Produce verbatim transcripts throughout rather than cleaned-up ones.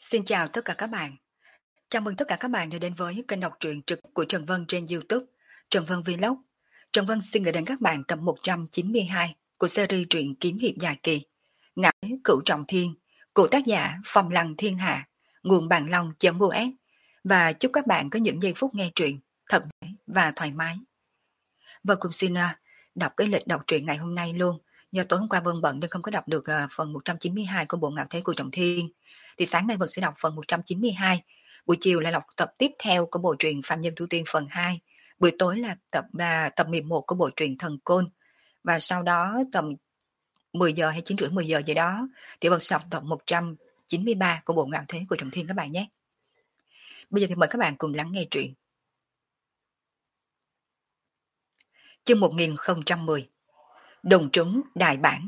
Xin chào tất cả các bạn. Chào mừng tất cả các bạn đã đến với kênh đọc truyện trực của Trần Vân trên YouTube, Trần Vân Vlog. Trần Vân xin gửi đến các bạn tập một trăm chín mươi hai của series truyện kiếm hiệp dài kỳ Ngải Cửu Trọng Thiên của tác giả Phong Lăng Thiên Hạ, nguồn bàn long.us, và chúc các bạn có những giây phút nghe truyện thật vui và thoải mái. Vân cũng xin uh, đọc cái lịch đọc truyện ngày hôm nay luôn. Do tối hôm qua Vân bận nên không có đọc được uh, phần một trăm chín mươi hai của bộ Ngạo Thế của Trọng Thiên. Thì sáng nay Vân sẽ đọc phần một trăm chín mươi hai. Buổi chiều là đọc tập tiếp theo của bộ truyện Phạm Nhân Tu Tiên phần hai. Buổi tối là tập uh, tập mười một của bộ truyện Thần Côn. Và sau đó tầm mười giờ hay chín rưỡi mười giờ gì đó thì Vân sẽ đọc tập một trăm chín mươi ba của bộ Ngạo Thế của Trọng Thiên các bạn nhé. Bây giờ thì mời các bạn cùng lắng nghe truyện. Chương một nghìn không trăm mười. Đồng trúng đại bản.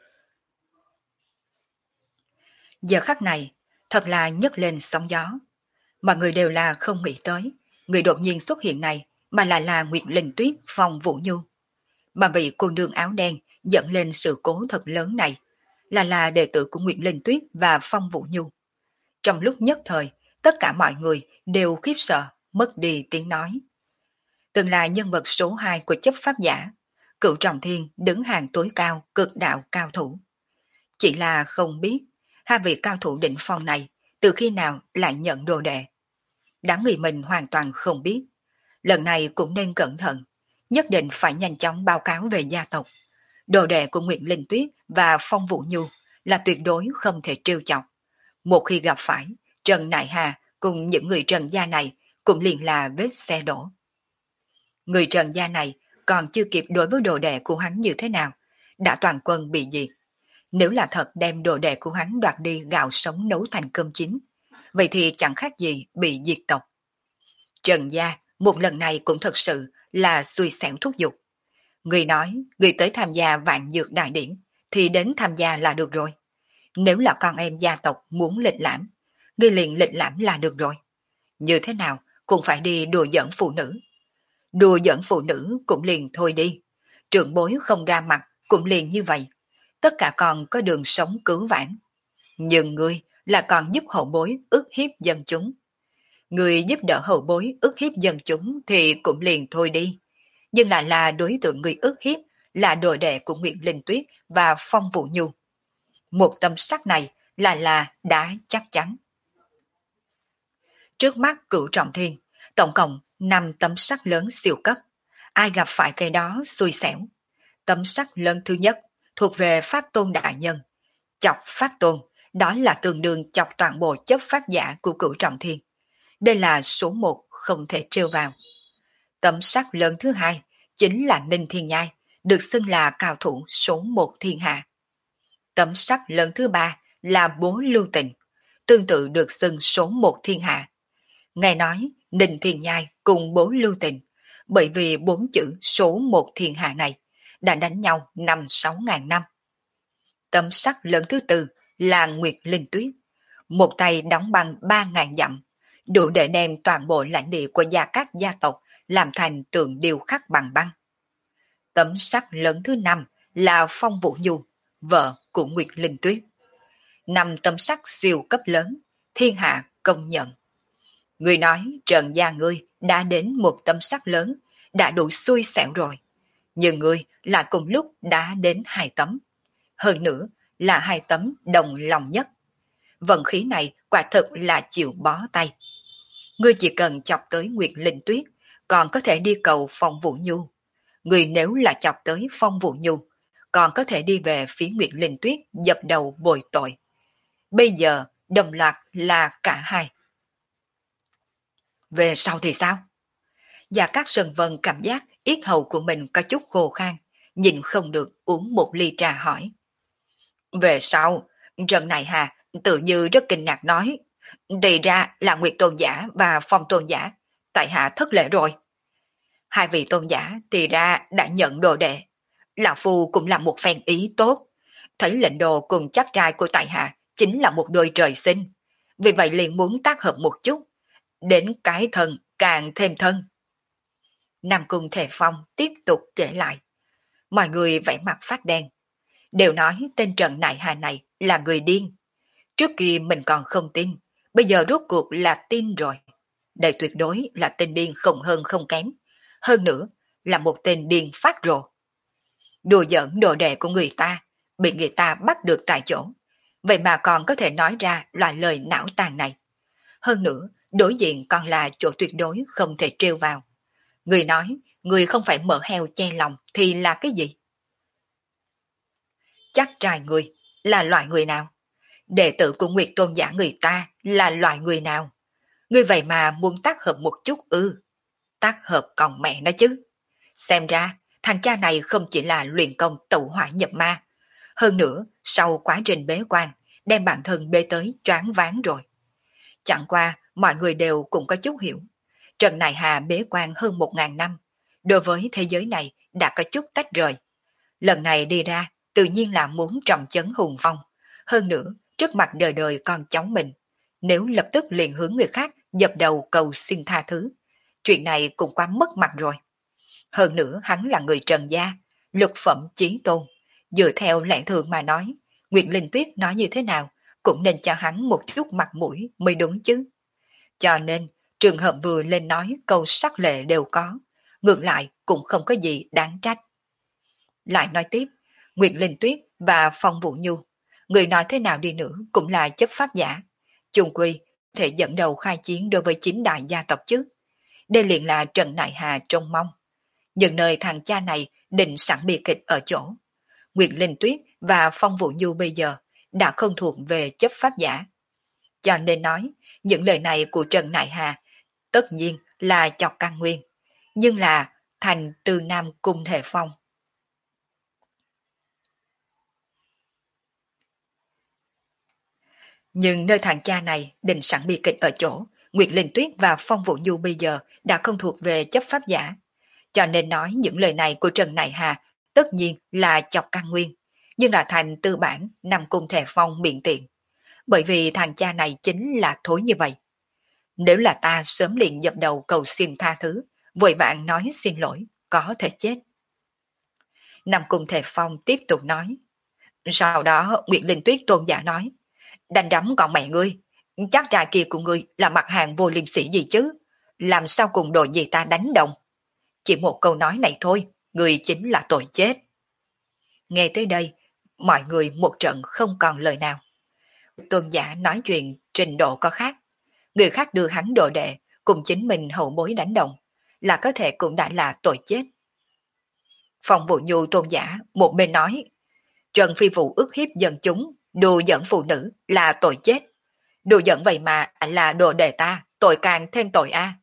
Giờ khắc này thật là nhấc lên sóng gió. Mọi người đều là không nghĩ tới người đột nhiên xuất hiện này mà lại là Nguyệt Linh Tuyết Phong Vũ Nhu. Mà vị cô nương áo đen dẫn lên sự cố thật lớn này là là đệ tử của Nguyệt Linh Tuyết và Phong Vũ Nhu. Trong lúc nhất thời, tất cả mọi người đều khiếp sợ, mất đi tiếng nói. Từng là nhân vật số hai của chấp pháp giả, Cửu Trọng Thiên đứng hàng tối cao cực đạo cao thủ. Chỉ là không biết hai vị cao thủ đỉnh phong này từ khi nào lại nhận đồ đệ. Đám người mình hoàn toàn không biết. Lần này cũng nên cẩn thận, nhất định phải nhanh chóng báo cáo về gia tộc. Đồ đệ của Nguyệt Linh Tuyết và Phong Vũ Nhu là tuyệt đối không thể trêu chọc. Một khi gặp phải, Trần Nại Hà cùng những người Trần gia này cũng liền là vết xe đổ. Người Trần gia này còn chưa kịp đối với đồ đệ của hắn như thế nào, đã toàn quân bị diệt. Nếu là thật đem đồ đệ của hắn đoạt đi gạo sống nấu thành cơm chín, vậy thì chẳng khác gì bị diệt tộc. Trần gia một lần này cũng thật sự là xui xẻo thúc giục. Người nói, người tới tham gia vạn dược đại điển, thì đến tham gia là được rồi. Nếu là con em gia tộc muốn lịch lãm, người liền lịch lãm là được rồi. Như thế nào cũng phải đi đùa giỡn phụ nữ. Đùa giỡn phụ nữ cũng liền thôi đi. Trưởng bối không ra mặt cũng liền như vậy. Tất cả còn có đường sống cứu vãn. Nhưng ngươi là còn giúp hậu bối ức hiếp dân chúng. Ngươi giúp đỡ hậu bối ức hiếp dân chúng thì cũng liền thôi đi. Nhưng lại là đối tượng người ức hiếp là đồ đệ của Nguyệt Linh Tuyết và Phong Vũ Nhu. Một tâm sắc này là là đã chắc chắn. Trước mắt Cửu Trọng Thiên, tổng cộng năm tấm sắc lớn siêu cấp. Ai gặp phải cái đó xui xẻo. Tấm sắc lớn thứ nhất thuộc về Pháp Tôn Đại Nhân. Chọc Pháp Tôn, đó là tương đương chọc toàn bộ chấp pháp giả của Cửu Trọng Thiên. Đây là số một không thể trêu vào. Tấm sắc lớn thứ hai chính là Ninh Thiên Nhai, được xưng là cao thủ số một thiên hạ. Tấm sắc lớn thứ ba là Bố Lưu Tịnh, tương tự được xưng số một thiên hạ. Ngài nói Ninh Thiên Nhai cùng Bố Lưu Tịnh, bởi vì bốn chữ số một thiên hạ này đã đánh nhau năm sáu ngàn năm. Tấm sắc lớn thứ tư là Nguyệt Linh Tuyết, một tay đóng băng ba ngàn dặm, đủ để đem toàn bộ lãnh địa của gia các gia tộc làm thành tượng điêu khắc bằng băng. Tấm sắc lớn thứ năm là Phong Vũ Nhu, vợ của Nguyệt Linh Tuyết. Năm tấm sắc siêu cấp lớn, thiên hạ công nhận. Người nói Trần gia ngươi đã đến một tấm sắc lớn, đã đủ xui xẻo rồi. Nhưng ngươi là cùng lúc đã đến hai tấm. Hơn nữa là hai tấm đồng lòng nhất. Vận khí này quả thực là chịu bó tay. Ngươi chỉ cần chọc tới Nguyệt Linh Tuyết, còn có thể đi cầu Phong Vũ Nhu. Ngươi nếu là chọc tới Phong Vũ Nhu, còn có thể đi về phía Nguyệt Linh Tuyết dập đầu bồi tội. Bây giờ đồng loạt là cả hai. Về sau thì sao? Và các Sơn Vân cảm giác yết hầu của mình có chút khô khan, nhìn không được uống một ly trà hỏi. Về sau, Trần Nại Hà tự như rất kinh ngạc nói, thì ra là Nguyệt Tôn Giả và Phong Tôn Giả, tại hạ thất lễ rồi. Hai vị tôn giả thì ra đã nhận đồ đệ. Lão Phu cũng là một phen ý tốt, thấy lệnh đồ cùng chắc trai của tại hạ chính là một đôi trời sinh, vì vậy liền muốn tác hợp một chút, đến cái thân càng thêm thân. Nam Cung Thể Phong tiếp tục kể lại. Mọi người vẫy mặt phát đen, đều nói tên Trần Nại Hà này là người điên. Trước kia mình còn không tin, bây giờ rốt cuộc là tin rồi. Đây tuyệt đối là tên điên không hơn không kém. Hơn nữa là một tên điên phát rồ. Đùa giỡn đồ đệ của người ta, bị người ta bắt được tại chỗ. Vậy mà còn có thể nói ra loại lời não tàn này. Hơn nữa, đối diện còn là chỗ tuyệt đối không thể trêu vào. Người nói, người không phải mở heo che lòng thì là cái gì? Chắc trai người là loại người nào? Đệ tử của Nguyệt Tôn giả người ta là loại người nào? Ngươi vậy mà muốn tác hợp một chút ư? Tác hợp còn mẹ nó chứ. Xem ra, thằng cha này không chỉ là luyện công tẩu hỏa nhập ma. Hơn nữa, sau quá trình bế quan, đem bản thân bế tới choáng váng rồi. Chẳng qua, mọi người đều cũng có chút hiểu. Trần Nại Hà bế quan hơn một ngàn năm. Đối với thế giới này đã có chút tách rời. Lần này đi ra, tự nhiên là muốn trọng chấn hùng phong. Hơn nữa, trước mặt đời đời con cháu mình. Nếu lập tức liền hướng người khác dập đầu cầu xin tha thứ. Chuyện này cũng quá mất mặt rồi. Hơn nữa hắn là người Trần gia, lục phẩm chí tôn. Dựa theo lẽ thường mà nói, Nguyệt Linh Tuyết nói như thế nào, cũng nên cho hắn một chút mặt mũi mới đúng chứ. Cho nên, trường hợp vừa lên nói câu sắc lệ đều có, ngược lại cũng không có gì đáng trách. Lại nói tiếp, Nguyệt Linh Tuyết và Phong Vũ Nhu, người nói thế nào đi nữa cũng là chấp pháp giả. Chung quy, thể dẫn đầu khai chiến đối với chính đại gia tộc chứ. Đây liền là Trần Nại Hà trông mong. Nhưng nơi thằng cha này định sẵn bi kịch ở chỗ. Nguyệt Linh Tuyết và Phong Vũ Nhu bây giờ đã không thuộc về chấp pháp giả. Cho nên nói, những lời này của Trần Nại Hà tất nhiên là chọc căn nguyên, nhưng là thành từ Nam Cung Thể Phong. Nhưng nơi thằng cha này định sẵn bi kịch ở chỗ, Nguyệt Linh Tuyết và Phong Vũ Nhu bây giờ đã không thuộc về chấp pháp giả. Cho nên nói những lời này của Trần Nại Hà tất nhiên là chọc căn nguyên, nhưng là thành tư bản Nam Cung Thể Phong miệng tiện. Bởi vì thằng cha này chính là thối như vậy. Nếu là ta sớm liền dập đầu cầu xin tha thứ, vội vàng nói xin lỗi, có thể chết. Nam Cung Thể Phong tiếp tục nói. Sau đó Nguyệt Linh Tuyết tôn giả nói, đánh đấm còn mẹ ngươi, chắc trai kia của ngươi là mặt hàng vô liêm sĩ gì chứ, làm sao cùng đội gì ta đánh đồng. Chỉ một câu nói này thôi, ngươi chính là tội chết. Nghe tới đây, mọi người một trận không còn lời nào. Tôn giả nói chuyện trình độ có khác. Người khác đưa hắn đồ đệ, cùng chính mình hậu bối đánh đồng, là có thể cũng đã là tội chết. Phòng Vũ Nhu tôn giả một bên nói, Trần Phi Vũ ức hiếp dân chúng, đùa giỡn phụ nữ là tội chết. Đùa giỡn vậy mà là đồ đệ ta, tội càng thêm tội a.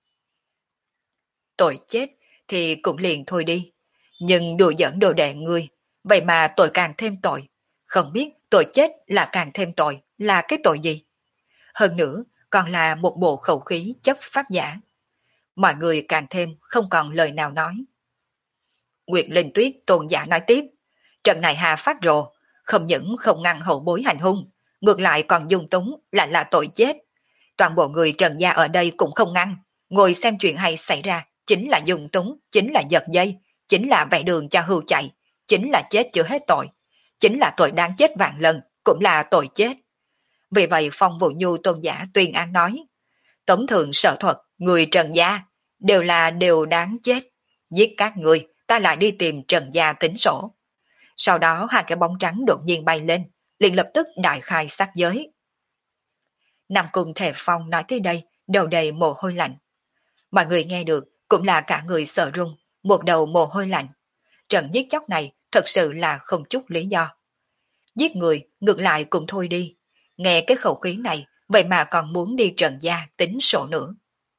Tội chết thì cũng liền thôi đi, nhưng đùa giỡn đồ đệ ngươi, vậy mà tội càng thêm tội. Không biết tội chết là càng thêm tội là cái tội gì? Hơn nữa, còn là một bộ khẩu khí chấp pháp giả. Mọi người càng thêm không còn lời nào nói. Nguyệt Linh Tuyết tôn giả nói tiếp, trận này Hà phát rồ, không những không ngăn hậu bối hành hung, ngược lại còn dung túng là là tội chết. Toàn bộ người Trần gia ở đây cũng không ngăn, ngồi xem chuyện hay xảy ra, chính là dung túng, chính là giật dây, chính là vẽ đường cho hưu chạy, chính là chết chưa hết tội, chính là tội đáng chết vạn lần, cũng là tội chết. Vì vậy Phong Vũ Nhu tôn giả tuyên án nói, tống thượng sở thuật, người Trần gia, đều là đều đáng chết. Giết các người, ta lại đi tìm Trần gia tính sổ. Sau đó hai cái bóng trắng đột nhiên bay lên, liền lập tức đại khai sát giới. Nam Cung Thể Phong nói tới đây, đầu đầy mồ hôi lạnh. Mọi người nghe được, cũng là cả người sợ run, một đầu mồ hôi lạnh. Trận giết chóc này thật sự là không chút lý do. Giết người, ngược lại cũng thôi đi. Nghe cái khẩu khí này, vậy mà còn muốn đi Trần gia tính sổ nữa.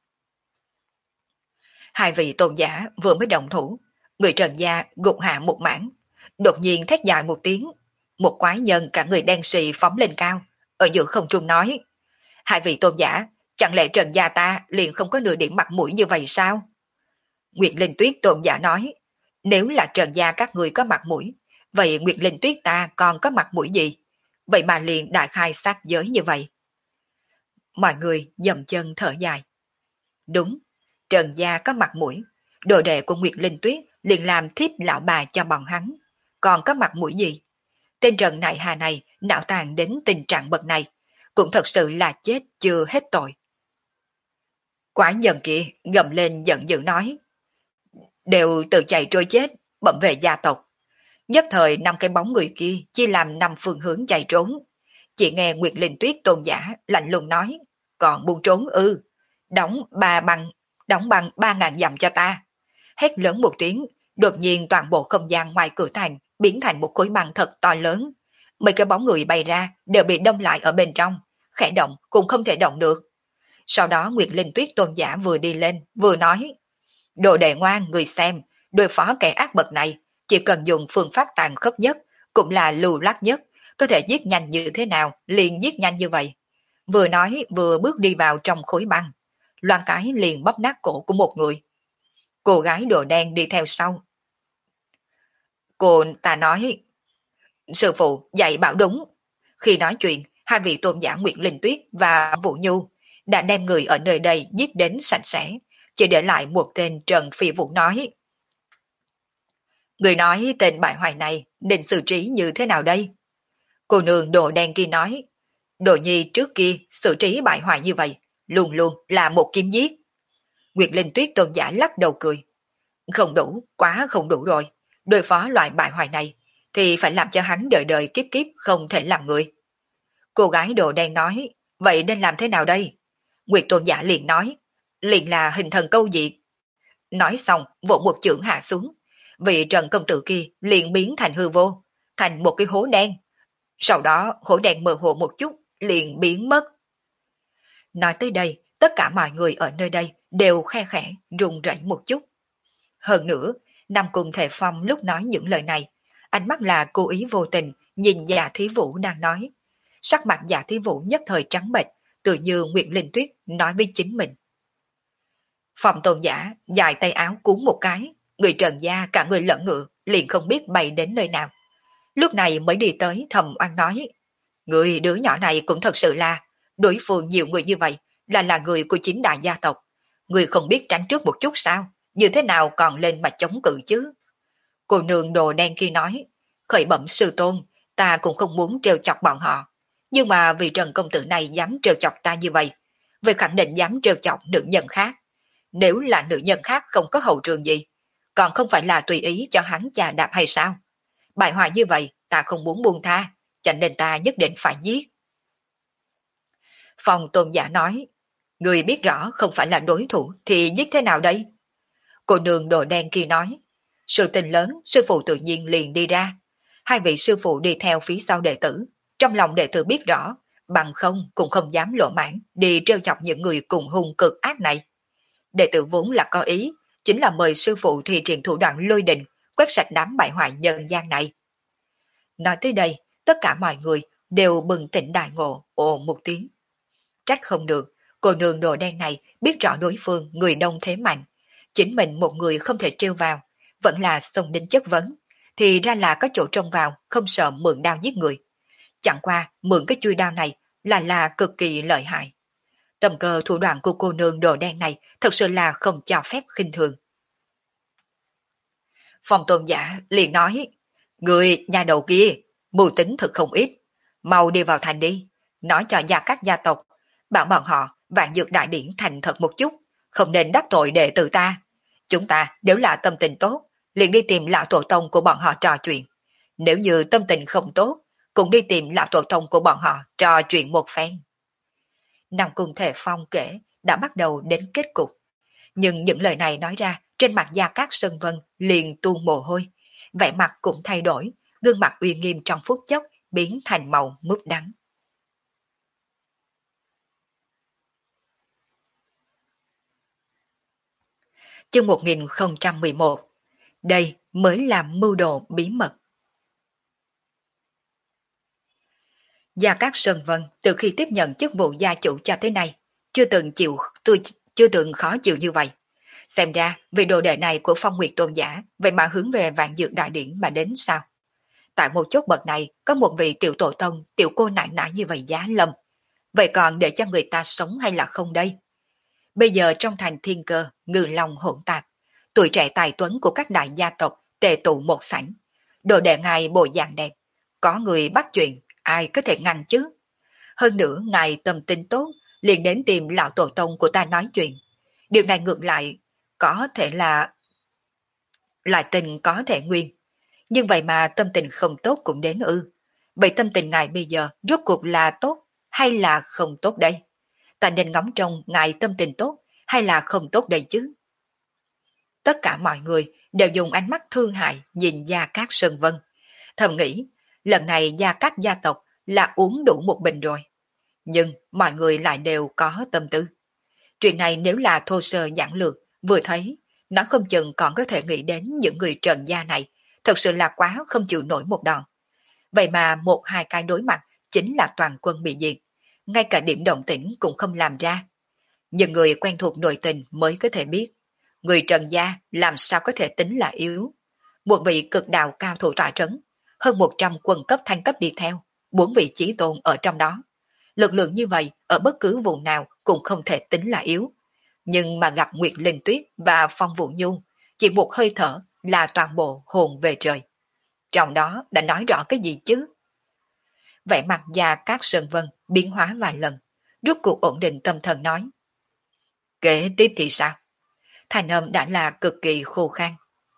Hai vị tôn giả vừa mới động thủ, người Trần gia gục hạ một mảng, đột nhiên thét dài một tiếng, một quái nhân cả người đen xì phóng lên cao, ở giữa không trung nói, hai vị tôn giả, chẳng lẽ Trần gia ta liền không có nửa điểm mặt mũi như vậy sao? Nguyệt Linh Tuyết tôn giả nói, nếu là Trần gia các người có mặt mũi, vậy Nguyệt Linh Tuyết ta còn có mặt mũi gì? Vậy mà liền đại khai sát giới như vậy. Mọi người dầm chân thở dài. Đúng, Trần gia có mặt mũi, đồ đệ của Nguyệt Linh Tuyết liền làm thiếp lão bà cho bọn hắn, còn có mặt mũi gì? Tên Trần Nại Hà này não tàn đến tình trạng bậc này, cũng thật sự là chết chưa hết tội. Quái nhân kia gầm lên giận dữ nói, đều tự chạy trôi chết, bẩm về gia tộc. Nhất thời năm cái bóng người kia chia làm năm phương hướng chạy trốn. Chỉ nghe Nguyệt Linh Tuyết tôn giả lạnh lùng nói, còn buông trốn ư, đóng ba bằng, đóng bằng ba ngàn dặm cho ta. Hét lớn một tiếng, đột nhiên toàn bộ không gian ngoài cửa thành biến thành một khối băng thật to lớn. Mấy cái bóng người bay ra đều bị đông lại ở bên trong, khẽ động cũng không thể động được. Sau đó Nguyệt Linh Tuyết tôn giả vừa đi lên, vừa nói, đồ đệ ngoan người xem, đối phó kẻ ác bậc này, chỉ cần dùng phương pháp tàn khốc nhất, cũng là lưu loát nhất, có thể giết nhanh như thế nào, liền giết nhanh như vậy. Vừa nói vừa bước đi vào trong khối băng, loan cái liền bóp nát cổ của một người. Cô gái đồ đen đi theo sau. Cô ta nói, sư phụ dạy bảo đúng. Khi nói chuyện, hai vị tôn giả Nguyệt Linh Tuyết và Vũ Nhu đã đem người ở nơi đây giết đến sạch sẽ, chỉ để lại một tên Trần Phi Vũ nói. Người nói tên bại hoại này nên xử trí như thế nào đây? Cô nương đồ đen kia nói, đồ nhi trước kia xử trí bại hoại như vậy, luôn luôn là một kiếm giết. Nguyệt Linh Tuyết tôn giả lắc đầu cười. Không đủ, quá không đủ rồi. Đối phó loại bại hoại này, thì phải làm cho hắn đời đời kiếp kiếp không thể làm người. Cô gái đồ đen nói, vậy nên làm thế nào đây? Nguyệt tôn giả liền nói, liền là hình thần câu diệt. Nói xong, vỗ một chưởng hạ xuống. Vị Trần công tử kia liền biến thành hư vô, thành một cái hố đen. Sau đó hố đen mơ hồ một chút, liền biến mất. Nói tới đây, tất cả mọi người ở nơi đây đều khe khẽ, run rẩy một chút. Hơn nữa, Nam Cung Thể Phong lúc nói những lời này, ánh mắt là cố ý vô tình nhìn Dạ Thí Vũ đang nói. Sắc mặt Dạ Thí Vũ nhất thời trắng bệch, tự như Nguyệt Linh Tuyết nói với chính mình. Phòng tôn giả dài tay áo cuốn một cái, người Trần gia cả người lẫn ngựa liền không biết bay đến nơi nào. Lúc này mới đi tới thầm oan nói, người đứa nhỏ này cũng thật sự là, đối phương nhiều người như vậy là là người của chính đại gia tộc. Người không biết tránh trước một chút sao, như thế nào còn lên mà chống cự chứ? Cô nương đồ đen kia nói, khởi bẩm sư tôn, ta cũng không muốn trêu chọc bọn họ. Nhưng mà vì Trần công tử này dám trêu chọc ta như vậy, vậy khẳng định dám trêu chọc nữ nhân khác. Nếu là nữ nhân khác không có hậu trường gì, còn không phải là tùy ý cho hắn chà đạp hay sao? Bại hoại như vậy ta không muốn buông tha, cho nên ta nhất định phải giết. Phòng tôn giả nói, người biết rõ không phải là đối thủ thì giết thế nào đây? Cô nương đồ đen kia nói, sự tình lớn sư phụ tự nhiên liền đi ra. Hai vị sư phụ đi theo phía sau đệ tử, trong lòng đệ tử biết rõ, bằng không cũng không dám lộ mãn đi trêu chọc những người cùng hung cực ác này. Đệ tử vốn là có ý, chính là mời sư phụ thi triển thủ đoạn lôi đình, quét sạch đám bại hoại nhân gian này. Nói tới đây, tất cả mọi người đều bừng tỉnh đại ngộ, ồ một tiếng. Trách không được, cô nương đồ đen này biết rõ đối phương người đông thế mạnh. Chính mình một người không thể trêu vào, vẫn là xông đến chất vấn, thì ra là có chỗ trông vào, không sợ mượn đao giết người. Chẳng qua mượn cái chui đao này là là cực kỳ lợi hại. Tầm cơ thủ đoạn của cô nương đồ đen này thật sự là không cho phép khinh thường. Phòng tôn giả liền nói, người nhà đầu kia, mưu tính thật không ít, mau đi vào thành đi, nói cho gia các gia tộc, bảo bọn họ vạn dược đại điển thành thật một chút, không nên đắc tội đệ tử ta. Chúng ta nếu là tâm tình tốt, liền đi tìm lão tổ tông của bọn họ trò chuyện. Nếu như tâm tình không tốt, cũng đi tìm lão tổ tông của bọn họ trò chuyện một phen. Nam Cung Thể Phong kể đã bắt đầu đến kết cục. Nhưng những lời này nói ra, trên mặt Gia Cát Sơn Vân liền tuôn mồ hôi, vẻ mặt cũng thay đổi, gương mặt uy nghiêm trong phút chốc biến thành màu mướp đắng. Chương một nghìn không trăm mười một. Đây mới là mưu đồ bí mật. Gia Cát Sơn Vân từ khi tiếp nhận chức vụ gia chủ cho tới nay, chưa từng chịu tôi chưa từng khó chịu như vậy. Xem ra vì đồ đệ này của Phong Nguyệt Tôn giả, vậy mà hướng về vạn dược đại điển mà đến sao? Tại một chốt bậc này có một vị tiểu tổ tông, tiểu cô nại nại như vậy giá lâm. Vậy còn để cho người ta sống hay là không đây? Bây giờ trong thành thiên cơ, ngư long hỗn tạp, tuổi trẻ tài tuấn của các đại gia tộc tề tụ một sảnh. Đồ đệ ngài bộ dạng đẹp, có người bắt chuyện, ai có thể ngăn chứ? Hơn nữa ngài tâm tính tốt, liền đến tìm lão tổ tông của ta nói chuyện. Điều này ngược lại, có thể là lại tình có thể nguyên. Nhưng vậy mà tâm tình không tốt cũng đến ư. Vậy tâm tình ngài bây giờ rốt cuộc là tốt hay là không tốt đây? Ta nên ngóng trông ngài tâm tình tốt hay là không tốt đây chứ? Tất cả mọi người đều dùng ánh mắt thương hại nhìn Gia Cát Sơn Vân. Thầm nghĩ, lần này Gia Cát gia tộc là uống đủ một bình rồi. Nhưng mọi người lại đều có tâm tư. Chuyện này nếu là thô sơ giản lược, vừa thấy, nó không chừng còn có thể nghĩ đến những người trần gia này, thật sự là quá không chịu nổi một đòn. Vậy mà một hai cái đối mặt chính là toàn quân bị diệt, ngay cả điểm động tĩnh cũng không làm ra. Nhưng người quen thuộc nội tình mới có thể biết, người trần gia làm sao có thể tính là yếu. Một vị cực đạo cao thủ tọa trấn, hơn một trăm quân cấp thanh cấp đi theo, bốn vị chí tôn ở trong đó. Lực lượng như vậy ở bất cứ vùng nào cũng không thể tính là yếu. Nhưng mà gặp Nguyệt Linh Tuyết và Phong Vũ Nhu, chỉ một hơi thở là toàn bộ hồn về trời. Trong đó đã nói rõ cái gì chứ? Vẻ mặt Gia Cát Sơn Vân biến hóa vài lần, rút cuộc ổn định tâm thần nói. Kế tiếp thì sao? Thành âm đã là cực kỳ khô khan.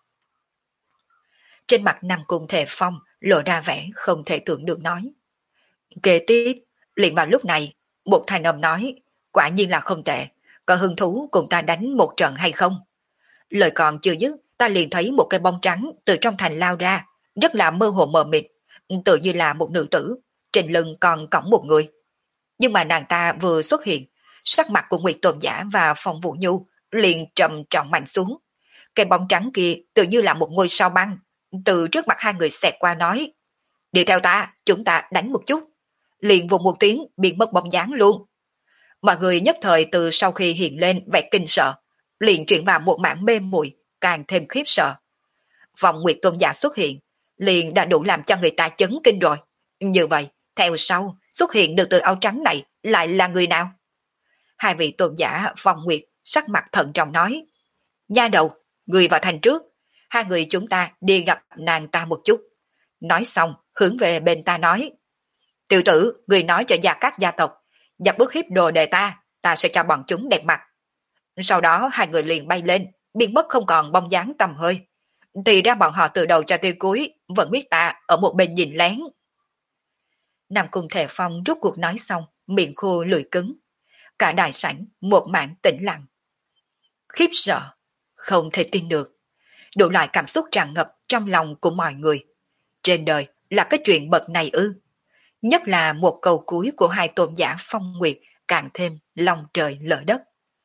Trên mặt Nam Cung Thể Phong lộ ra vẻ không thể tưởng được nói. Kế tiếp, liền vào lúc này, một thành âm nói, quả nhiên là không tệ, có hứng thú cùng ta đánh một trận hay không? Lời còn chưa dứt, ta liền thấy một cái bóng trắng từ trong thành lao ra, rất là mơ hồ mờ mịt, tự như là một nữ tử, trên lưng còn cõng một người. Nhưng mà nàng ta vừa xuất hiện, sắc mặt của Nguyệt Tôn Giả và Phong Vũ Nhu liền trầm trọng mạnh xuống. Cái bóng trắng kia tự như là một ngôi sao băng, từ trước mặt hai người xẹt qua nói, đi theo ta, chúng ta đánh một chút. Liền vùng một tiếng biến mất bóng dáng luôn. Mọi người nhất thời từ sau khi hiện lên vẻ kinh sợ, liền chuyển vào một mảng mê muội, càng thêm khiếp sợ. Vòng Nguyệt Tôn Giả xuất hiện, liền đã đủ làm cho người ta chấn kinh rồi. Như vậy, theo sau, xuất hiện được từ áo trắng này lại là người nào? Hai vị tôn giả Vòng Nguyệt sắc mặt thận trọng nói, nha đầu, người vào thành trước, hai người chúng ta đi gặp nàng ta một chút. Nói xong, hướng về bên ta nói, tiểu tử, người nói cho Gia Cát gia tộc, dập bước hiếp đồ đề ta, ta sẽ cho bọn chúng đẹp mặt. Sau đó hai người liền bay lên, biến mất không còn bóng dáng tầm hơi. Thì ra bọn họ từ đầu cho tới cuối, vẫn biết ta ở một bên nhìn lén. Nam Cung Thể Phong rút cuộc nói xong, miệng khô lưỡi cứng. Cả đại sảnh một mảng tĩnh lặng. Khiếp sợ, không thể tin được. Đủ loại cảm xúc tràn ngập trong lòng của mọi người. Trên đời là cái chuyện bậc này ư? Nhất là một câu cuối của hai tôn giả Phong Nguyệt càng thêm lòng trời lở đất.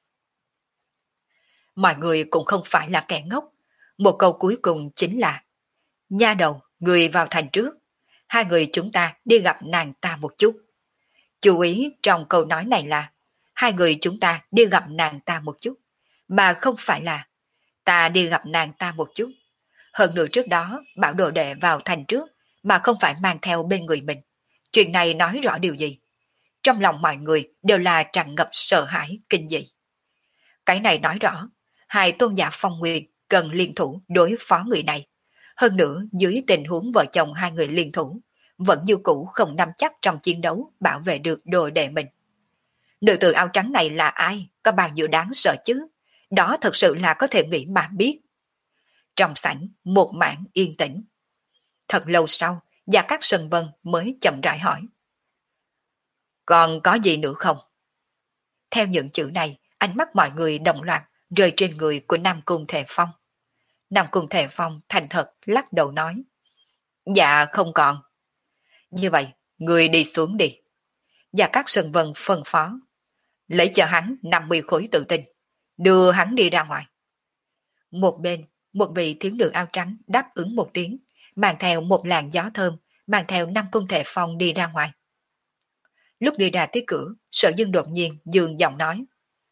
Mọi người cũng không phải là kẻ ngốc. Một câu cuối cùng chính là, nha đầu, người vào thành trước. Hai người chúng ta đi gặp nàng ta một chút. Chú ý trong câu nói này là, hai người chúng ta đi gặp nàng ta một chút, mà không phải là, ta đi gặp nàng ta một chút. Hơn nữa trước đó, bảo đồ đệ vào thành trước, mà không phải mang theo bên người mình. Chuyện này nói rõ điều gì? Trong lòng mọi người đều là tràn ngập sợ hãi, kinh dị. Cái này nói rõ, hai tôn giả Phong Nguyên cần liên thủ đối phó người này. Hơn nữa, dưới tình huống vợ chồng hai người liên thủ, vẫn như cũ không nắm chắc trong chiến đấu bảo vệ được đồ đệ mình. Nữ tử áo trắng này là ai? Có bao nhiêu đáng sợ chứ? Đó thật sự là có thể nghĩ mà biết. Trong sảnh, một mảng yên tĩnh. Thật lâu sau, Gia Cát Sơn Vân mới chậm rãi hỏi. Còn có gì nữa không? Theo những chữ này, ánh mắt mọi người đồng loạt rơi trên người của Nam Cung Thể Phong. Nam Cung Thể Phong thành thật lắc đầu nói. Dạ không còn. Như vậy, người đi xuống đi. Gia Cát Sơn Vân phân phó. Lấy cho hắn năm mươi khối tự tin. Đưa hắn đi ra ngoài. Một bên, một vị thiếu nữ áo trắng đáp ứng một tiếng, mang theo một làn gió thơm, mang theo Nam Cung Thể Phong đi ra ngoài. Lúc đi ra tới cửa, Sở Dương đột nhiên dương giọng nói.